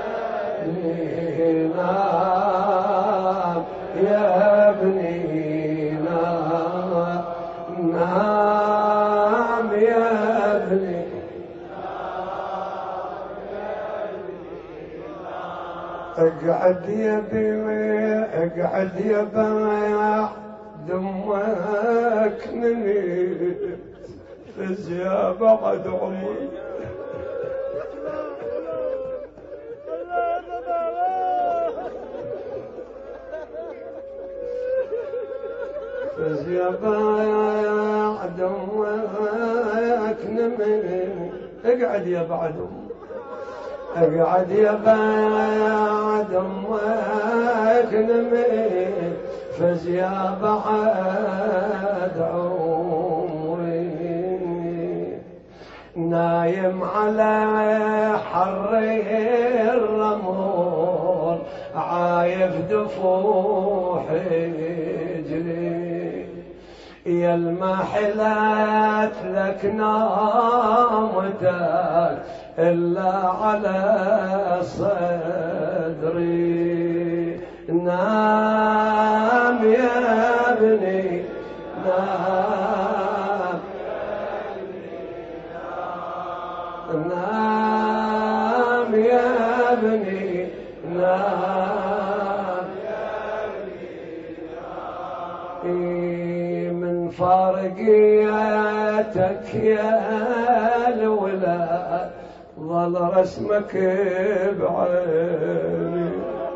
S1: نام يا ابني نام نام يا ابني اقعد يا بني اقعد يا بني دمك مني فز يا بعد عمري فز يا بعد دمك مني اقعد يا بعد اقعد يا بعد امك نمي فز يا بعد عمري نايم على حر الرمول عايف دفوح جري يا المحلات لك نامتك إلا على صدري نام يا ابني نام نام يا ابني نام من فارقيتك يا الولاد ظل رسمك بعيني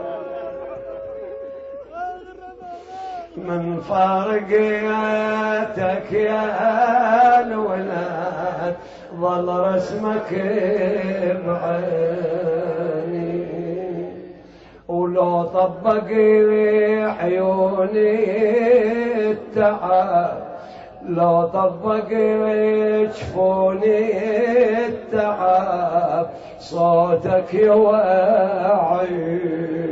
S1: من فارقيتك يا الولاد ظل رسمك بعيني ولو طبق عيوني التعب لو طبق جفوني التعب صوتك يوعي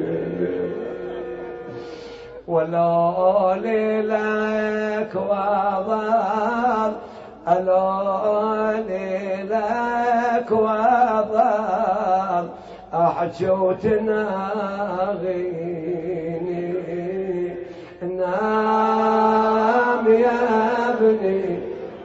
S1: ولا ليلك وظل ألا ليلك وظل أحجى وتناغيني نام يا ابني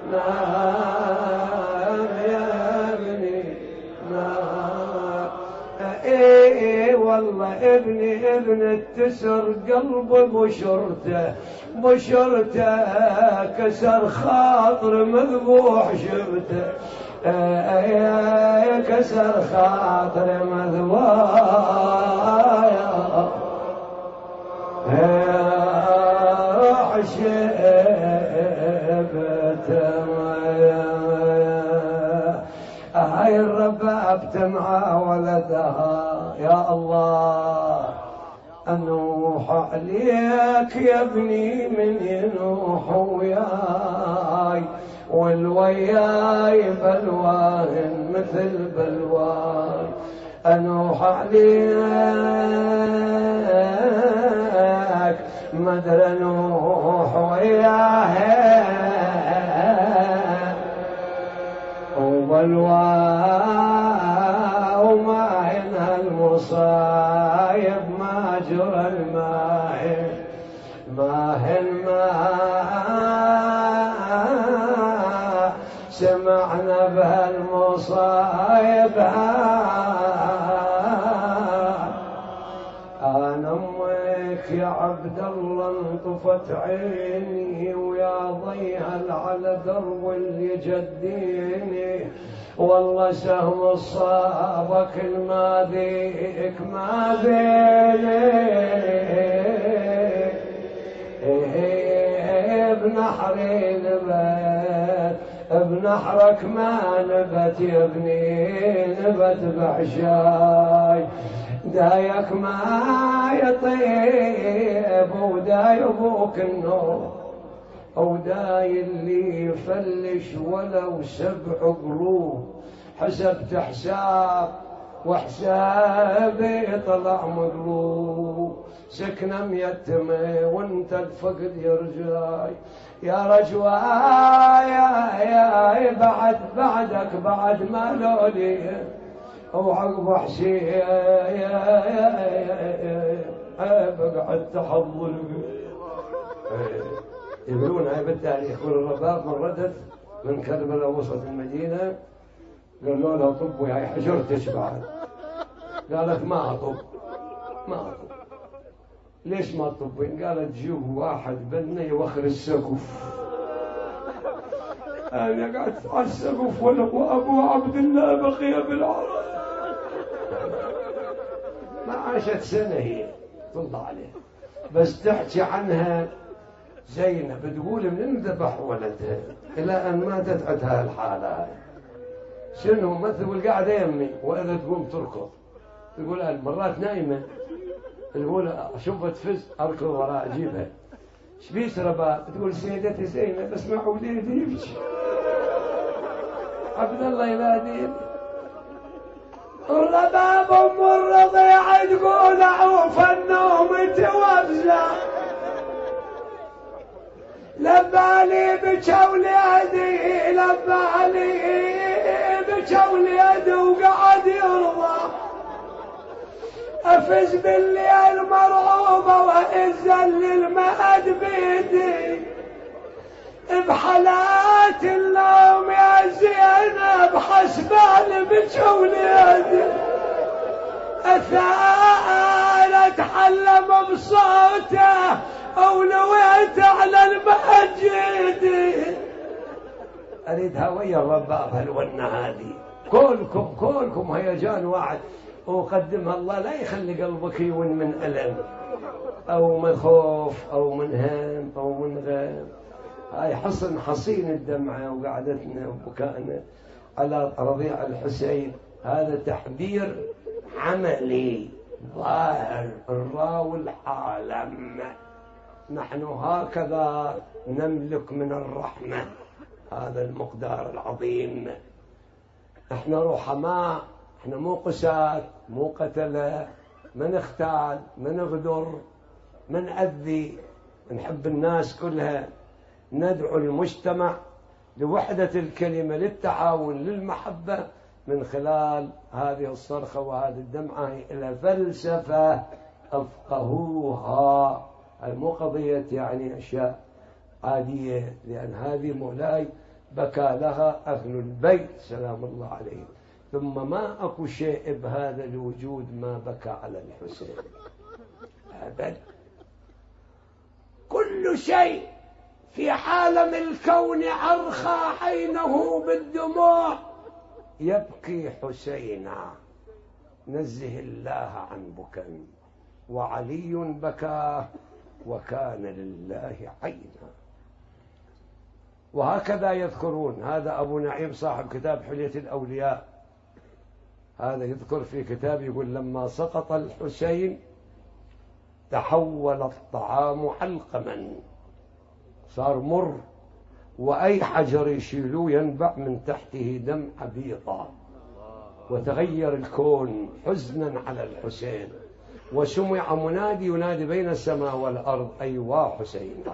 S1: نام يا ابني نام ايه والله ابني ابن التسر قلب بشرته بشرته كسر خاطر مذبوح شبته ايه كسر خاطر مذبوح شبته هاي الرباب تمع ولدها يا الله أنوح عليك يا ابني من ينوح وياي والوياي بلوان مثل بلوان أنوح عليك مدر نوح وياه وبلواه وما هنا المصايب ما جرى الماء ما هن ما سمعنا بها المصايب أنا أمك يا عبد الله انطفت عيني ويا ضيها على درب اللي جديني والله سهم الصابك الماذيك ما ذيني بنحر البيت بنحرك ما نبت يا ابني نبت بحشاي، دايك ما يطيب وداي ابوك النور، وداي اللي يفلش ولو سبع قلوب، حسبت حساب وحسابي طلع مقلوب، سكنة ميتمة وانت الفقد يرجاي يا رجواي يا بعد بعدك بعد ما لولي وعقب حسين بقعد تحضر. يقولون هاي بالتاريخ، يقول الرباب من ردت من كربلاء وسط المدينة قالوا لها طب يا حجر تشبع، قالت ما أطب ما أطب. ليش ما تطبين؟ قالت جيب واحد بنا يوخر السقف. أنا قعدت على السقف وأبو عبد الله بقي بالعرب. ما عاشت سنة هي طلع عليه، بس تحكي عنها زينب تقول من ذبح ولدها إلى أن ماتت عندها الحالة. شنو مثل قاعدة يمي وإذا تقوم تركض، تقول مرات نايمة تقول شوفت فز أركض وراء أجيبها. شبيش ربا؟ تقول سيدتي زينب اسمع وليدي يبكي عبد الله يناديني. الرباب أم الرضيع تقول أعوف النوم توفزع، لبالي بكى وليدي لبالي بكى وليدي وقعد يرضى، أفز بالليل مرعوبة وإزل المهد بيدي، بحالات النوم يا زينب حسبال بكى وليدي، أثارت حلم بصوته أولويت على المسجد. أريدها ويا الرباب هالونة هذه، كلكم كلكم هيجان واحد وقدمها الله، لا يخلي قلبك يون من ألم أو من خوف أو من هم أو من غم. هاي حصن حصين الدمعة وقعدتنا وبكائنا على رضيع الحسين، هذا تحذير عملي ظاهر راوي العالم. نحن هكذا نملك من الرحمة هذا المقدار العظيم. احنا رحماء، احنا مو قساة مو قتلة، ما نختال ما نغدر ما نأذي، نحب الناس كلها، ندعو المجتمع لوحدة الكلمة للتعاون للمحبة من خلال هذه الصرخة وهذه الدمعة إلى فلسفة أفقهوها. مو قضية يعني أشياء عادية، لأن هذه مولاي بكى لها أهل البيت سلام الله عليهم، ثم ما أكو شيء بهذا الوجود ما بكى على الحسين أبدا. كل شيء في عالم الكون أرخى عينه بالدموع يبكي حسينا، نزه الله عن بكى، وعلي بكى وكان لله عينا. وهكذا يذكرون. هذا أبو نعيم صاحب كتاب حلية الأولياء، هذا يذكر في كتاب يقول لما سقط الحسين تحول الطعام علقما، صار مر، وأي حجر يشيلوه ينبع من تحته دم عبيطا، وتغير الكون حزنا على الحسين، وسمع منادي ينادي بين السماء والأرض أيوا حسين،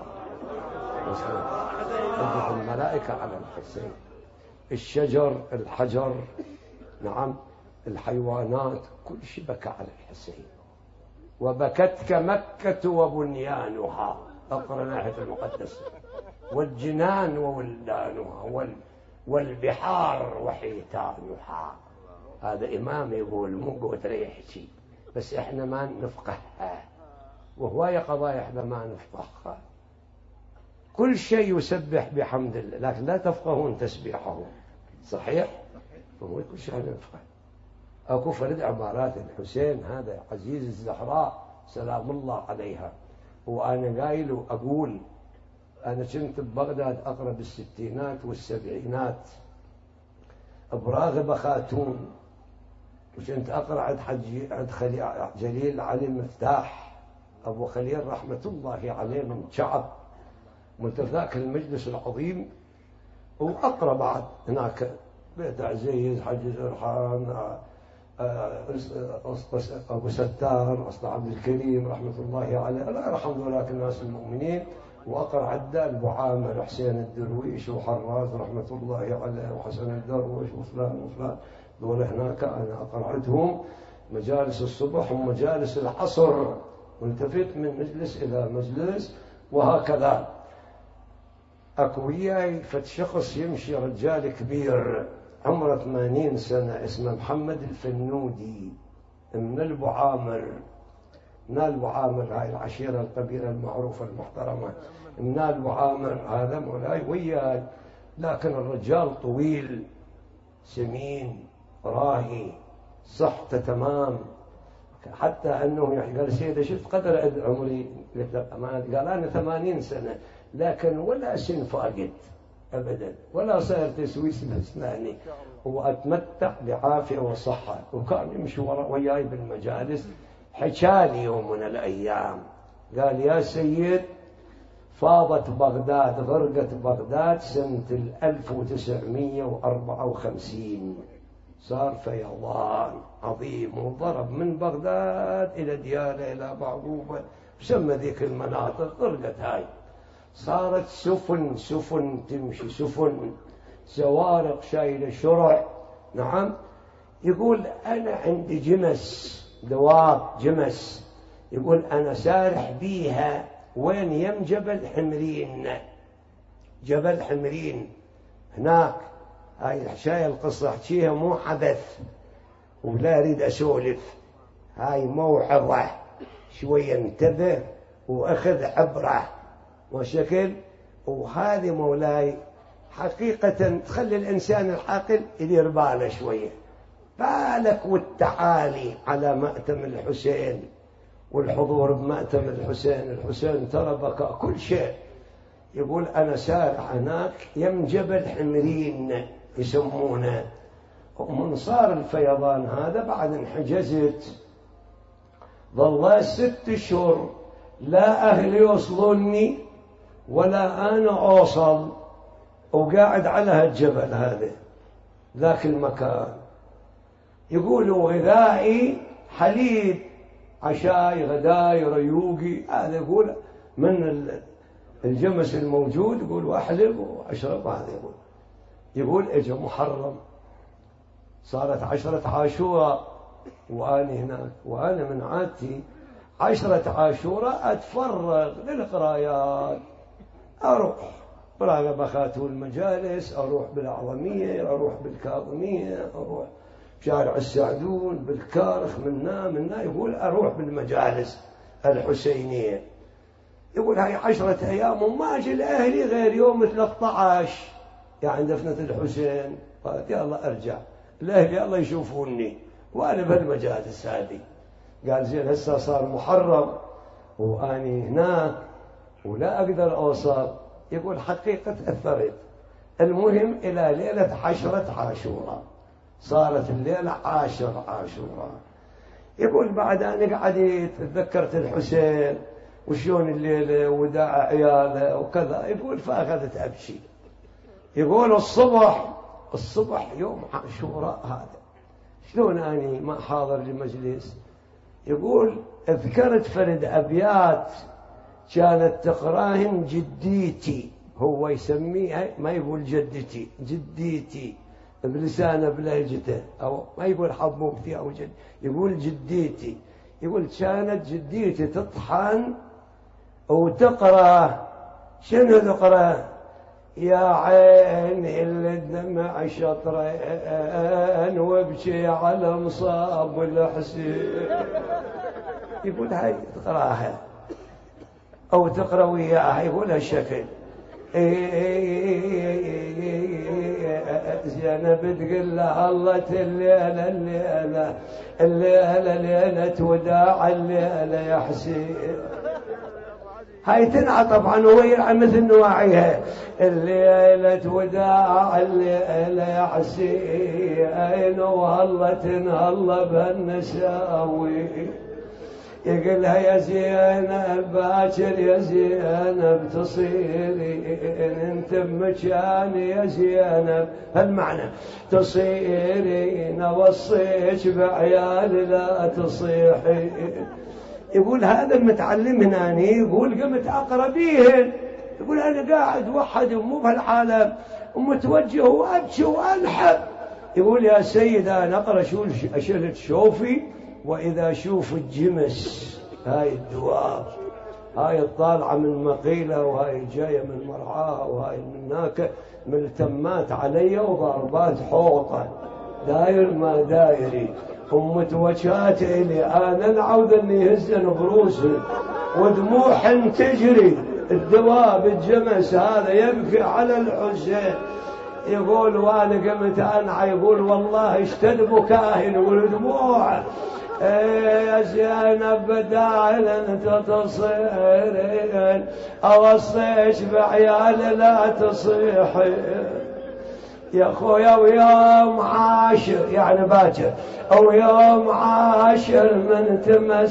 S1: تنزل الملائكة على الحسين. الشجر الحجر نعم الحيوانات كل شيء بكى على الحسين. وبكتك مكة وبنيانها، اقرأ ناحية المقدسة، والجنان وولدانها وال والبحار وحيتانها. هذا إمام يقول مو قوة ريحتي، بس إحنا ما نفقهها، وهواية قضايا إحنا ما نفقهها. كل شيء يسبح بحمد الله، لكن لا تفقهون تسبيحه. صحيح؟ هو كل شيء نفقه. أكو فرد عبارات الحسين هذا عزيز الزهراء سلام الله عليها، وأنا قايل وأقول أنا كنت ببغداد أقرب الستينات والسبعينات براغبة خاتون، وكنت أقرأ عند حج عند خليل جليل علي مفتاح أبو خليل رحمة الله عليه من شعب من ذاك المجلس العظيم، وأقرأ بعد هناك بيت عزيز حج زرحان أبو ستار أصل عبد الكريم رحمة الله عليه الله يرحم ذولاك الناس المؤمنين، وأقرأ عدة أبو عامر حسين الدرويش وحراز رحمة الله عليه وحسن الدرويش وفلان وفلان، دول هناك أنا أقرأتهم مجالس الصبح ومجالس العصر، والتفت من مجلس إلى مجلس وهكذا. أكوياي فتشخص يمشي رجال كبير عمره ثمانين سنة اسمه محمد الفنودي من البعامر، من البعامر، هاي العشيرة القبيلة المعروفة المحترمة، من البعامر هذا مولاي وياي، لكن الرجال طويل سمين راهي صحته تمام، حتى أنه قال سيدي شفت قدر عمري؟ قال أنا ثمانين سنة لكن ولا سن فاقد أبدا، ولا صار تسويس بأسناني، وأتمتع بعافية وصحة. وكان يمشي وياي بالمجالس. حكالي يوم من الأيام قال يا سيد فاضت بغداد، غرقت بغداد سنة الألف وتسعمية وأربعة وخمسين، صار فيضان عظيم وضرب من بغداد إلى ديالى إلى بعقوبة، بسمى ذيك المناطق غرقت هاي، صارت سفن سفن تمشي سفن سوارق شايلة شرع. نعم. يقول أنا عندي جمس دواب جمس، يقول أنا سارح بيها وين يم جبل حمرين، جبل حمرين هناك. هاي حشاية القصة احكيها مو حدث ولا أريد أسولف، هاي موعظة شوية انتبه وأخذ عبرة وشكل. وهذه مولاي حقيقة تخلي الإنسان العاقل يدير باله شوية، بالك والتعالي على مأتم الحسين والحضور بمأتم الحسين. الحسين ترى بكى كل شيء. يقول أنا سارح هناك يم جبل حمرين يسمونه، ومن صار الفيضان هذا بعد انحجزت، ظل ست أشهر لا أهلي يوصلوني ولا أنا أوصل، وقاعد على هالجبل هذا ذاك المكان. يقولوا غذائي حليب عشاي غداي ريوقي، هذا يقول من الجمس الموجود، يقول وأحلب وأشرب. هذا يقول يقول إجا محرم، صارت عشرة عاشوراء وأنا هناك، وأنا من عادتي عشرة عاشوراء أتفرغ للقرايات، أروح براغب خاتون المجالس، أروح بالأعظمية، أروح بالكاظمية، أروح شارع السعدون بالكارخ، منا منا يقول أروح بالمجالس الحسينية. يقول هاي عشرة أيام وما أجي لأهلي غير يوم ثلاثة عشر يعني دفنة الحسين. قالت يا الله أرجع لأهلي الله يشوفوني وأنا بالمجالس هذه. قال زين هسه صار محرم وأني هناك ولا أقدر أوصل. يقول حقيقة أثرت. المهم إلى ليلة عشرة عاشوراء، صارت الليلة عاشر عاشوراء. يقول بعد أن قعدت تذكرت الحسين وشون الليلة وداع عياله وكذا، يقول فأخذت أبكي. يقول الصبح الصبح يوم عاشوراء هذا شلون أني ما حاضر لمجلس. يقول اذكرت فرد أبيات كانت تقراهن جديتي، هو يسميها ما يقول جدتي، جديتي بلسانه بلهجته، أو ما يقول حبوبتي أو جد، يقول جديتي. يقول كانت جديتي تطحن وتقرأ. شنو تقرأ؟ يا عين الدمع شطرين وابكي على مصاب الحسين. يقول هاي تقراها أو تقرأ وياها، يقول هالشكل. زينب تقول لها الله الليلة الليلة الليلة ليلة وداع الليلة يا حسين. هاي تنعى طبعا وهي مثل نواعيها. الليلة وداع الليلة يا حسين وهلا تنهلا بهالنساوي، يقلها يا زينب باكر يا زينب تصيرين انت بمكاني يا زينب، هالمعنى تصيرين اوصيك بعيالي لا تصيحين. يقول هذا المتعلم هناني، يقول قمت اقرا بيهن، يقول انا قاعد وحد مو بهالعالم ومتوجه وابكي وانحب. يقول يا سيد انا اقرا شو اشلت شوفي واذا اشوف الجمس، هاي الدواب هاي الطالعه من مقيله وهاي جايه من مرعاها وهاي من هناك ملتمات علي وضربات حوطه داير ما دايري ومتوجهات الي انا نعوذ اني يهزن بروسي ودموع تجري. الدواب الجمس هذا يبكي على الحسين. يقول وانا قمت انعى، يقول والله اشتد بكاهن ودموع يا زينب بدال انت تصيرين اوصيش بعيالي لا تصيحين يا خويا ويوم عاشر يعني باكر او يوم عاشر من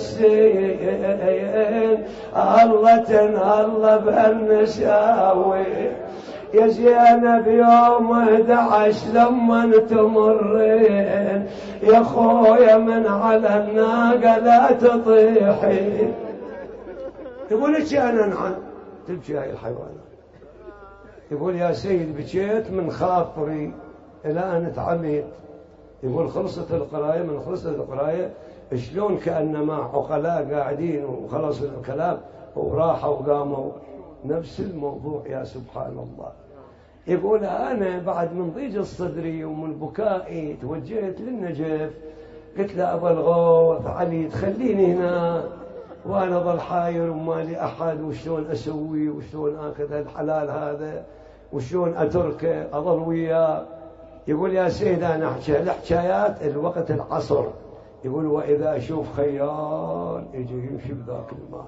S1: تمسين الله تنهلا بهالنساوي يا زينب يوم احد عشر لما تمرين يا خويا من على الناقة لا تطيحين. يقول ايش انا نعم تبكي هاي الحيوانات. يقول يا سيد بكيت من خاطري الى ان تعميت. يقول خلصت القرايه، من خلصت القرايه شلون كانما عقلاء قاعدين وخلص الكلام وراحوا وقاموا نفس الموضوع. يا سبحان الله. يقول أنا بعد من ضيق الصدري ومن بكائي توجهت للنجف، قلت له أبا الغوث علي تخليني هنا وأنا ظل حاير وما لي أحد وشلون أسوي وشلون آخذ الحلال هذا وشلون أتركه أظل وياه. يقول يا سيد أنا أحكي الحكايات الوقت العصر. يقول وإذا أشوف خيال يجي يمشي بذاك الماء.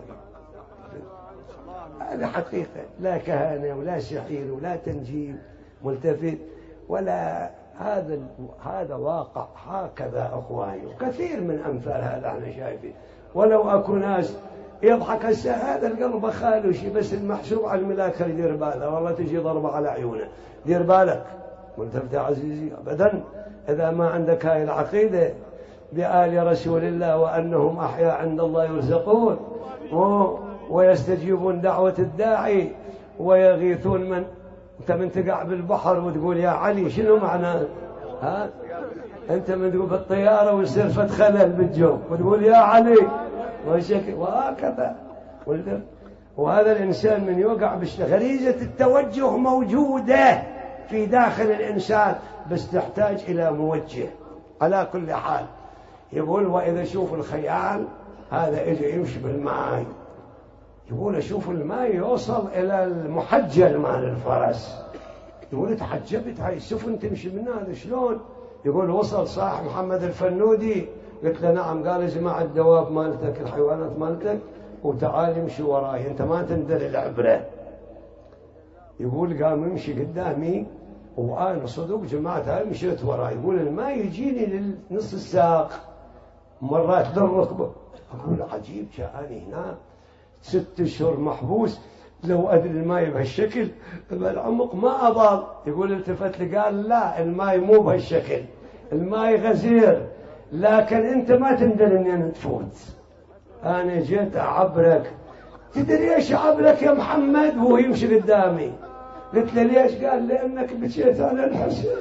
S1: هذا حقيقة، لا كهانة ولا شعير ولا تنجيم ملتفت ولا هذا هذا واقع. هكذا أخواني وكثير من أمثال هذا احنا شايفين. ولو أكو ناس يضحك هسه هذا القلب خالو شيء بس المحسوب على الملاك يدير باله والله تجي ضربة على عيونه. دير بالك ملتفت يا عزيزي أبدا إذا ما عندك هاي العقيدة بآل رسول الله وأنهم أحياء عند الله يرزقون ويستجيبون دعوة الداعي ويغيثون من انت من تقع بالبحر وتقول يا علي شنو معناه؟ ها انت من تقول بالطيارة ويصير فت خلل بالجو وتقول يا علي وهكذا. وهذا الإنسان من يوقع غريزة التوجه موجودة في داخل الإنسان بس تحتاج إلى موجه. على كل حال يقول وإذا شوف الخيال هذا إجي يمشي بالماء. يقول أشوف الماء يوصل إلى المحجل مال الفرس. يقول تحجبت هاي السفن تمشي من هذا شلون؟ يقول وصل صاحب محمد الفنودي. قلت له نعم. قال اجمع الدواب مالتك الحيوانات مالتك وتعال امشي وراي انت ما تندر العبرة. يقول قام يمشي قدامي وانا صدق جمعت هاي مشيت وراي. يقول الماء يجيني للنص الساق مرات للركبة. اقول عجيب جاءني هنا ست اشهر محبوس لو ادري الماء بهالشكل بالعمق ما اضل. يقول التفت لي قال لا الماء مو بهالشكل الماء غزير لكن انت ما تندر اني تفوت. انا جيت اعبرك. تدري ايش اعبرك يا محمد وهو يمشي قدامي؟ قلت له ليش؟ قال لانك بكيت على الحسين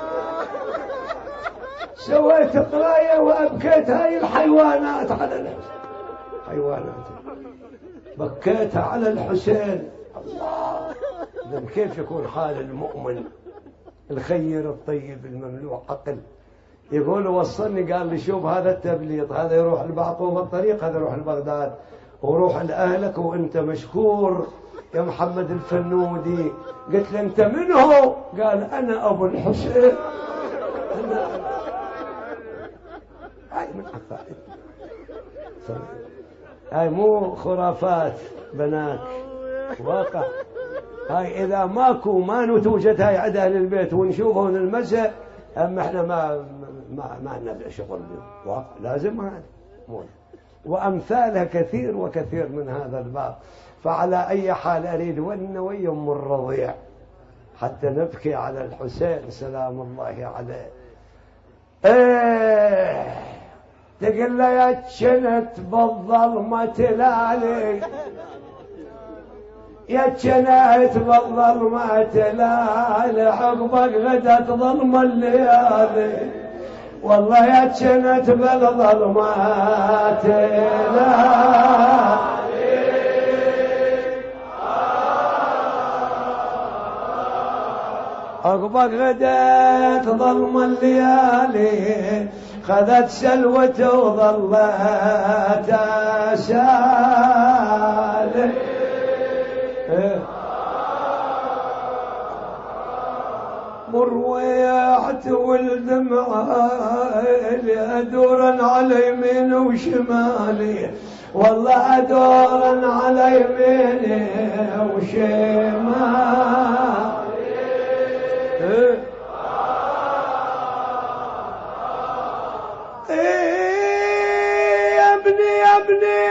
S1: سويت قرايه وابكيت هاي الحيوانات على الحسين. حيوانات بكيتها على الحسين. الله إذن كيف يكون حال المؤمن الخير الطيب المملوء عقل؟ يقول وصلني قال لي شوف هذا التبليط هذا يروح لبعطوه الطريق هذا يروح لبغداد وروح لأهلك وانت مشكور يا محمد الفنودي. قلت له انت من هو؟ قال انا ابو الحسين. أنا هاي من عقائد هاي مو خرافات. بنات واقع. هاي إذا ماكو ما توجد هاي عند أهل البيت ونشوفهم المساء، أما إحنا ما ما ما لنا شغل بهم، واقع لازم هذا مو. وأمثالها كثير وكثير من هذا الباب. فعلى أي حال أريد وأن ويم الرضيع حتى نبكي على الحسين سلام الله عليه. إيه تقول له يا تشنت بالظلمة تلالي، يا تشنت بالظلمة تلالي، عقبك غدت ظلم الليالي، والله يا تشنت بالظلمة تلالي، عقبك غدت ظلم الليالي، خذت سلوته وظلت سالي. مرويحت والدمعة أدورا على يمين وشمالي، والله أدورا على يميني وشمالي. يا ابني يا ابني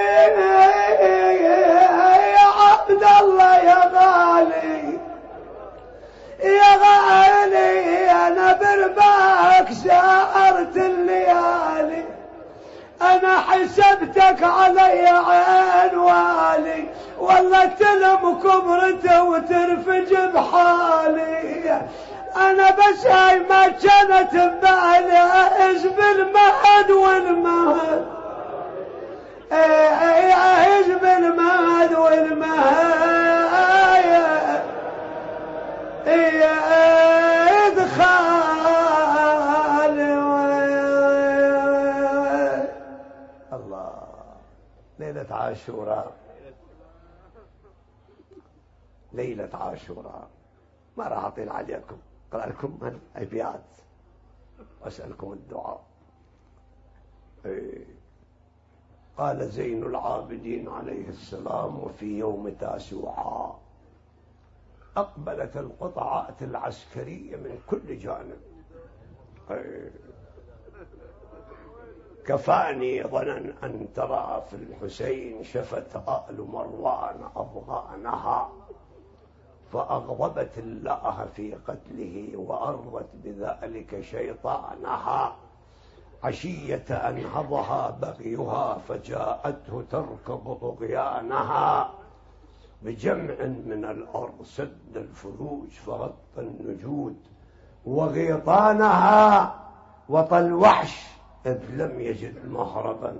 S1: يا عبد الله يا غالي يا غالي، انا برباك سهرت الليالي، انا حسبتك علي عين والي، والله تلم كبرته وترفج بحالي، انا بس هاي ما كانت ببالي اعيش بالمهد والمهد، اعيش بالمهد والمهد، ادخال الله. ليلة عاشوراء، ليلة عاشوراء ما راح أطيل عليكم، أقرأ لكم الأبيات وأسألكم الدعاء. إيه. قال زين العابدين عليه السلام: وفي يوم تاسوعاء أقبلت القطعات العسكرية من كل جانب. إيه. كفاني ظنا أن ترى في الحسين شفت آل مروان أضغانها، فأغضبت الله في قتله وأرضت بذلك شيطانها، عشية أنهضها بغيها فجاءته تركض طغيانها، بجمع من الأرض سد الفروج فغطى النجود وغيطانها، وطى الوحش إذ لم يجد مهربا،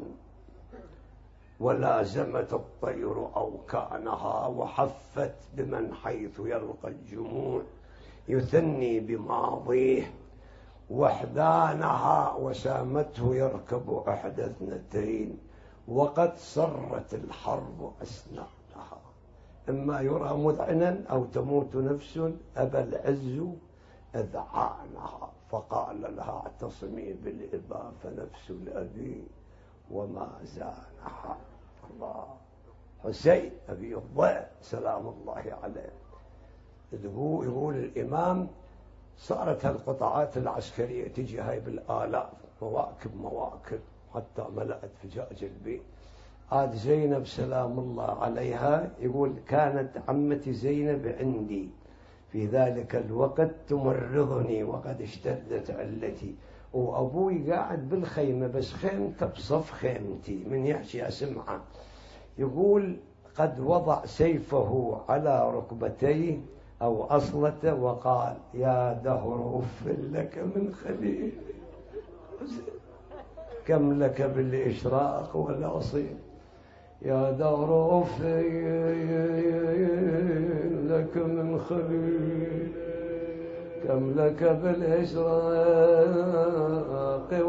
S1: ولازمت الطير أوكانها، وحفت بمن حيث يلقى الجموع يثني بماضيه وحدانها، وسامته يركب إحدى اثنتين وقد سرت الحرب أسنانها، إما يرى مذعنا أو تموت نفس أبى العز أذعانها، فقال لها اعتصمي بالإباء فنفس الأبي وما زانها. الله. حسين أبي الضيء سلام الله عليه. يقول, يقول الإمام: صارت هالقطاعات العسكرية تجي هاي بالآلاف، مواكب مواكب حتى ملأت فجاج البيت. عاد زينب سلام الله عليها يقول: كانت عمتي زينب عندي في ذلك الوقت تمرضني وقد اشتدت علتي، وأبوي قاعد بالخيمة بس خيمته بصف خيمتي من يحشي أسمعه. يقول: قد وضع سيفه على ركبتيه أو أصلته وقال: يا دهر أف لك من خليل، كم لك بالإشراق والأصيل، يا دهر أف لك من خليل، كم لك بالإشراق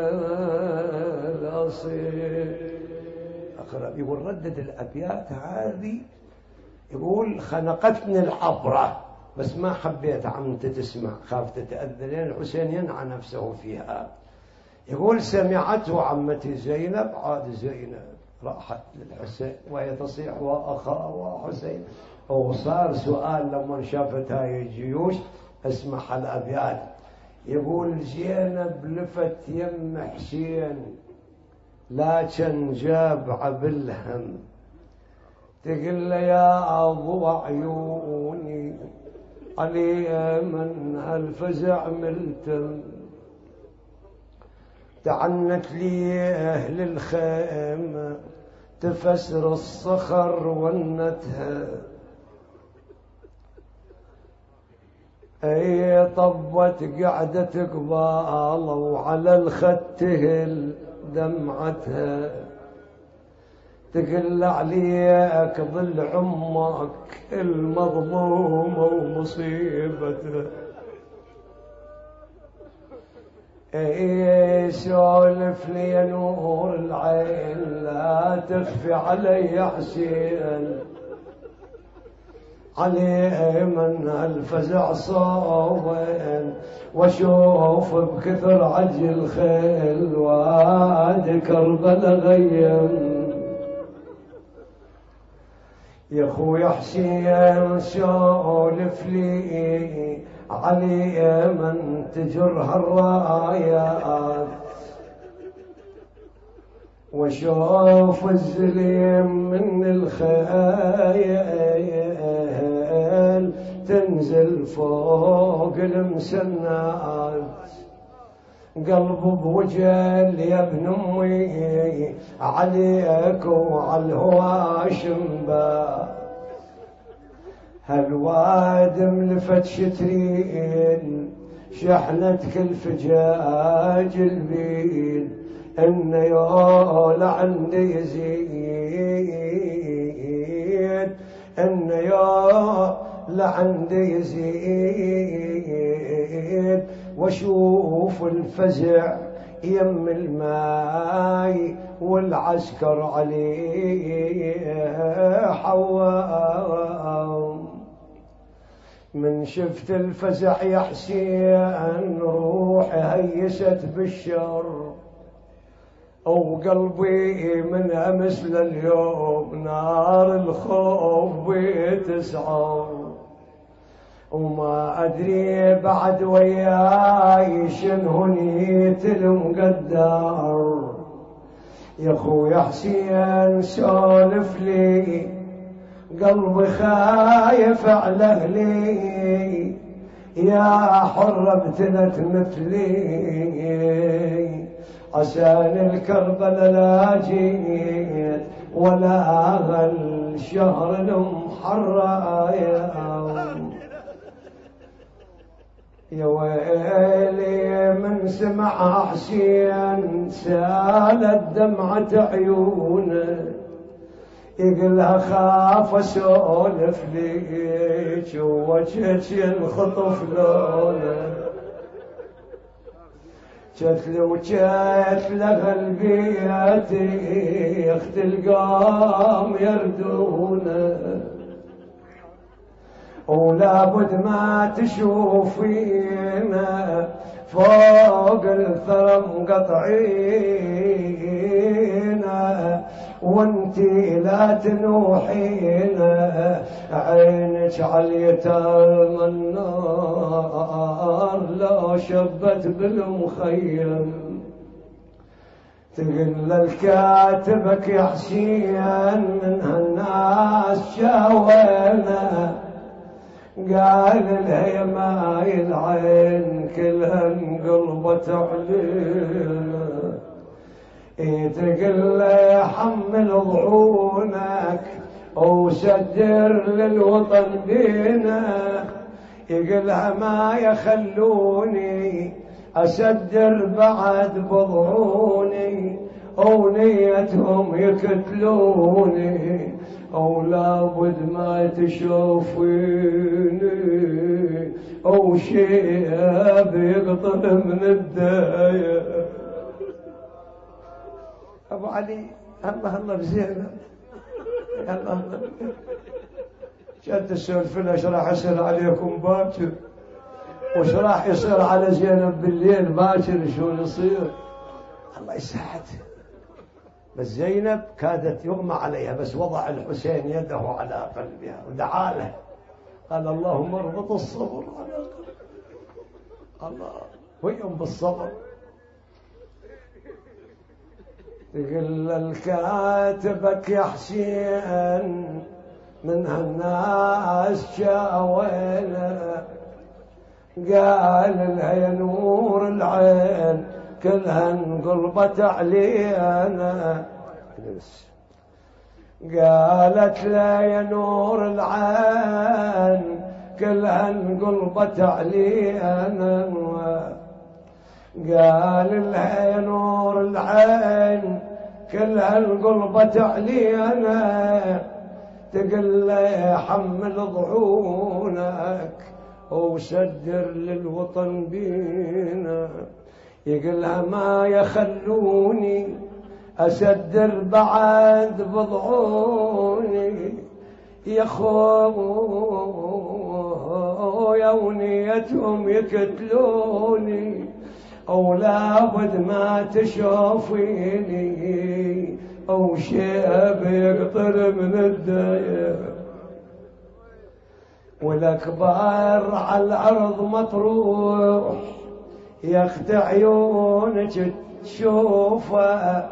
S1: والأصيل. أقرأ. يقول: ردد الأبيات هذه، يقول: خنقتني العبرة بس ما حبيت عمتي تسمع، خاف تتأذى لأن الحسين ينعى نفسه فيها. يقول: سمعته عمتي زينب، عاد زينب راحت للحسين وهي تصيح وأخا وحسين. وصار سؤال لما شافت هاي الجيوش، اسمح الأبيات، يقول زينب لفت يم حسين لكن جاب عبلهم، تقول له يا أبو عيوني علي من هالفزع ملتم، تعنت لي أهل الخيمة تفسر الصخر ونتها، اي طبت قعدت قباله وعلى الخته دمعتها، تقل عليك ظل عمك المظلومة ومصيبته، اي سولف لي نور العين لا تخفي علي حسين، علي من الفزع صوبين واشوف بكثر عجل خيل وادي كربلا غيم، يا خويا حسين سولف لي علي من تجرها الرايات، واشوف الزليم من الخيل تنزل فوق المسنات، قلب بوجل يا ابن امي عليك وعلى الهواشم با، هالواد ملفت شترين شحنتك الفجاج البين، إن يا عندي يزيد، إن يا عندي يزيد، واشوف الفزع يم الماي والعسكر عليه حوام، من شفت الفزع يا حسين روحي هيست بالشر، وقلبي من أمس لليوم نار الخوف بتسعر، وما أدري بعد وياي شنو نيت المقدر، يا خويا حسين سولف لي قلبي خايف على أهلي، يا حرة ابتلت مثلي عشان الكربلاء لا جيت ولا الشهر المحرى، يا ويلي من سمع حسين سالت دمعة عيونه، يقلها خاف اسولف ليك وجهك ينخطف لونه، جتلي وجتلي قلبيتي اخت القام يردونه، ولا بد ما تشوفينا فوق الثرى مقطعينا، وانتي لا تنوحينا عينك عليتم النار لو شبت بالمخيم، تقل الكاتبك يا حسين من هالناس شاوينا، قال لها ماي العين كلها انقلبت علينا، تقل له حمل ضعونك وسدر للوطن بينا، يقلها ما يخلوني أسدر بعد بضعوني، ونيتهم يقتلوني، أو لابد ما تشوفيني أو شيء بيقطر من الداية. أبو علي الله الله بزينب الله الله جد السولف لها ايش راح يصير عليكم باكر وش راح يصير على زينب بالليل باكر شو يصير. الله يساعد بس زينب كادت يغمى عليها، بس وضع الحسين يده على قلبها ودعا له، قال اللهم اربط الصبر على قلبي. الله ويوم بالصبر. يقول الكاتبك يا حسين من هالناس شاوينا، قال لها يا نور العين كلها انقلبت علينا، قالت لا يا نور العين كلها انقلبت علينا، قال لها يا نور العين كلها انقلبت علينا، تقول له حمل ضعونك وسدر للوطن بينا، يقولها ما يخلوني أسدر بعد بضعوني، يا خويا ونيتهم يقتلوني، أو لابد ما تشوفيني أو شيب يقطر من الداير، والأكبر على الأرض مطروح يخت عيونك تشوفه،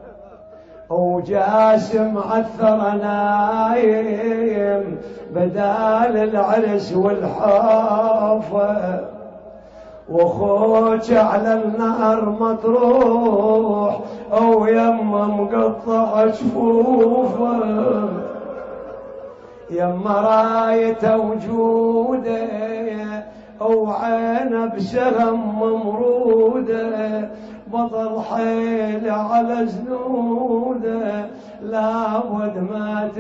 S1: وجاسم عثر نايم بدال العرس والحافة، وخوك على النار مطروح او يما مقطع جفوفه، يما رايته وجوده او عينه بسهم ممروده، بطل حيل على زنوده، لابد ما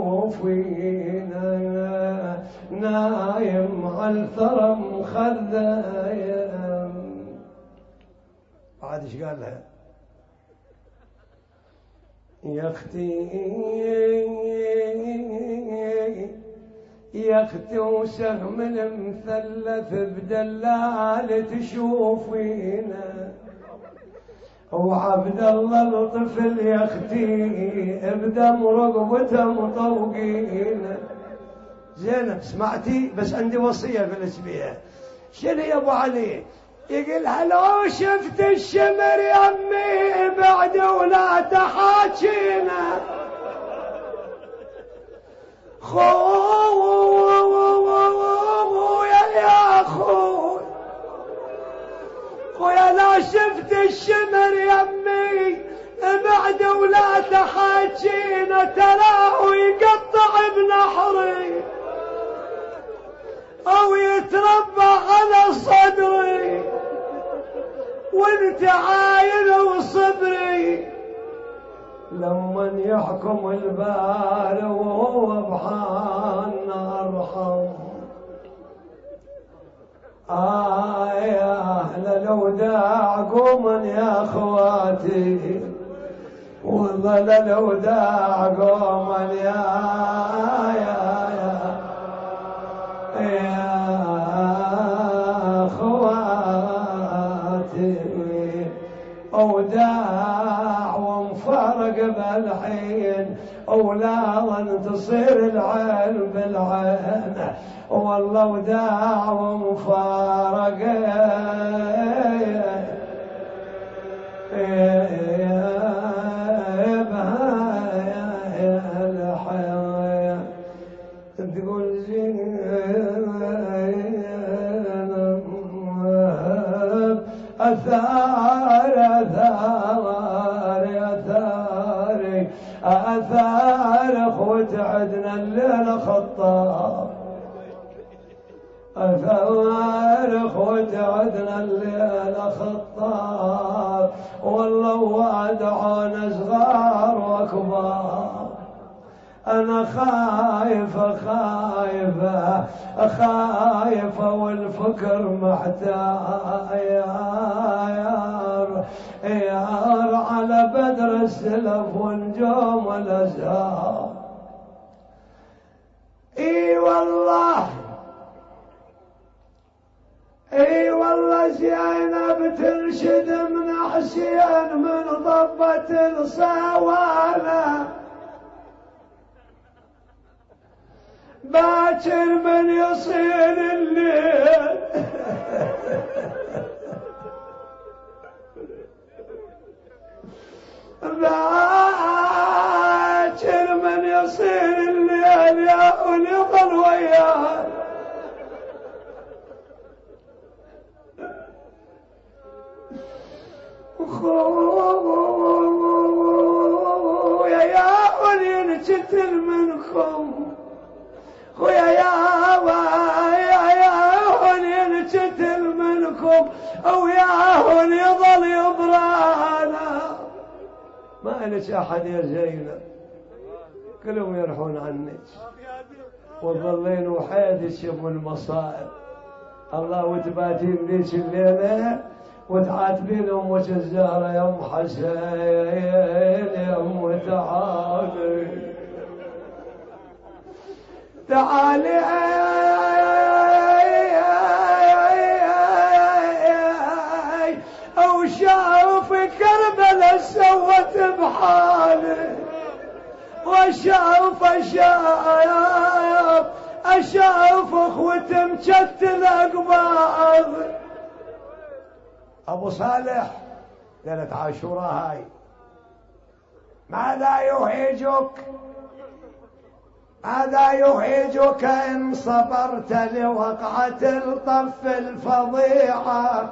S1: تشوفينا نايم على الثرى مخذيم. بعد ايش قال لها؟ يا اختي يا اختي وسهم المثلث بدلال تشوفينا، وعبد الله الطفل يا اختي بدم رقبته مطوقينا. زينب سمعتي؟ بس عندي وصيه في الاسبيع. شنو يا ابو علي؟ يقول هلو شفت الشمر يا امي بعد ولا تحاكينا، خويا يا خويا خويا لا شفت الشمر يمي بعد ولا تحاجينا، تراه يقطع بنحري او يتربى على صدري، وانت عاين وصبري لمن يحكم البال وهو بحالنا ارحم. آه يا أهل الوداع قومن يا أخواتي، وظل الوداع قومن يا يا يا يا أخواتي، وداع ومفارق بالحين، ولا تصير العين بالعين، والله وداع ومفارقة الحياة. تقول زينب أثار أثار أثار أثار أخوة عدنا الليلة خطاب، أثار أخوة عدنا الليلة خطاب، والله وادعون صغار وكبار. أنا خايفة خايفة خايفة والفكر محتاير يار على بدر السلف ونجوم الأزهار. إي والله اي والله زينب تنشد من حسين من ضبة الصوانة باكر من يصير الليل باكر من يصير الليل يا ونظل وياه خويا يا ولي نجتل منكم خويا يا يا يا ولي نجتل منكم وياه يظل يبرانا ما لك احد يا زينب كلهم يرحون عنك وظلين وحيدك من المصائب الله وتباتين ذيك الليله وتعاتبين امك الزهره يا ام حسين يا ام تعالي تعالي او شاف كربلاء سوت بحالي وشاف اشاف اشاف اخوتي مشتله قباض ابو صالح ليله عاشوراء هاي ماذا يهيجك ماذا يهيجك ان صبرت لوقعه الطف الفظيعه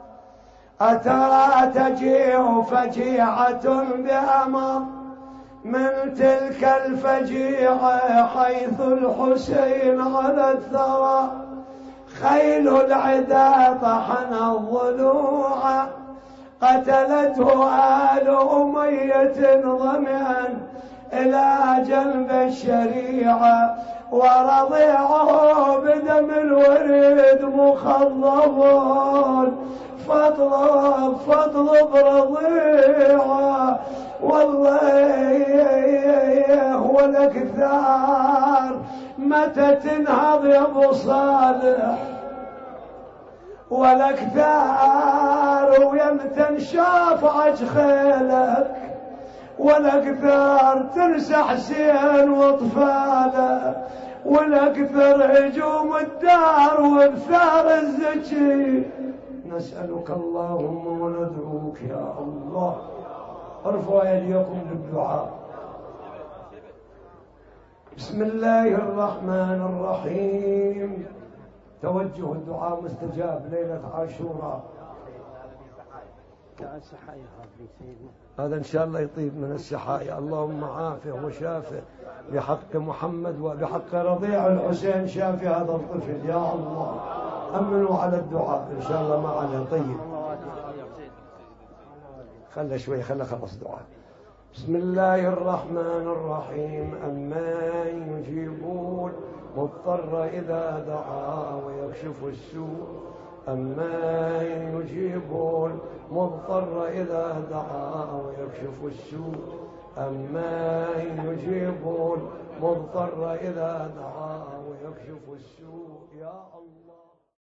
S1: اترى تجيء فجيعه بامر من تلك الفجيعه حيث الحسين على الثرى خيل العدا طحن الضلوع قتلته آل أمية ظمئا إلى جنب الشريعة ورضيعه بدم الوريد مخضب فاطلب فاطلب رضيعه والله والاكثار متى تنهض يا ابو صالح والاكثار ويمتى شافعك خيلك والاكثر تنسى حسين واطفاله والاكثر هجوم الدار وبثار الزكي نسألك اللهم وندعوك يا الله ارفعوا يديكم بالدعاء بسم الله الرحمن الرحيم توجه الدعاء مستجاب ليلة عاشوراء هذا إن شاء الله يطيب من السحايا اللهم عافه وشافه بحق محمد وبحق رضيع الحسين شافي هذا الطفل يا الله أمنوا على الدعاء إن شاء الله معنا طيب خلى شوي خلى خلص دعاء بسم الله الرحمن الرحيم أمن يجيبون مضطر إذا دعا ويكشف السوء أمن يجيبون مضطر إذا دعا ويكشف السوء أمن يجيبون مضطر إذا دعا ويكشف السوء يا الله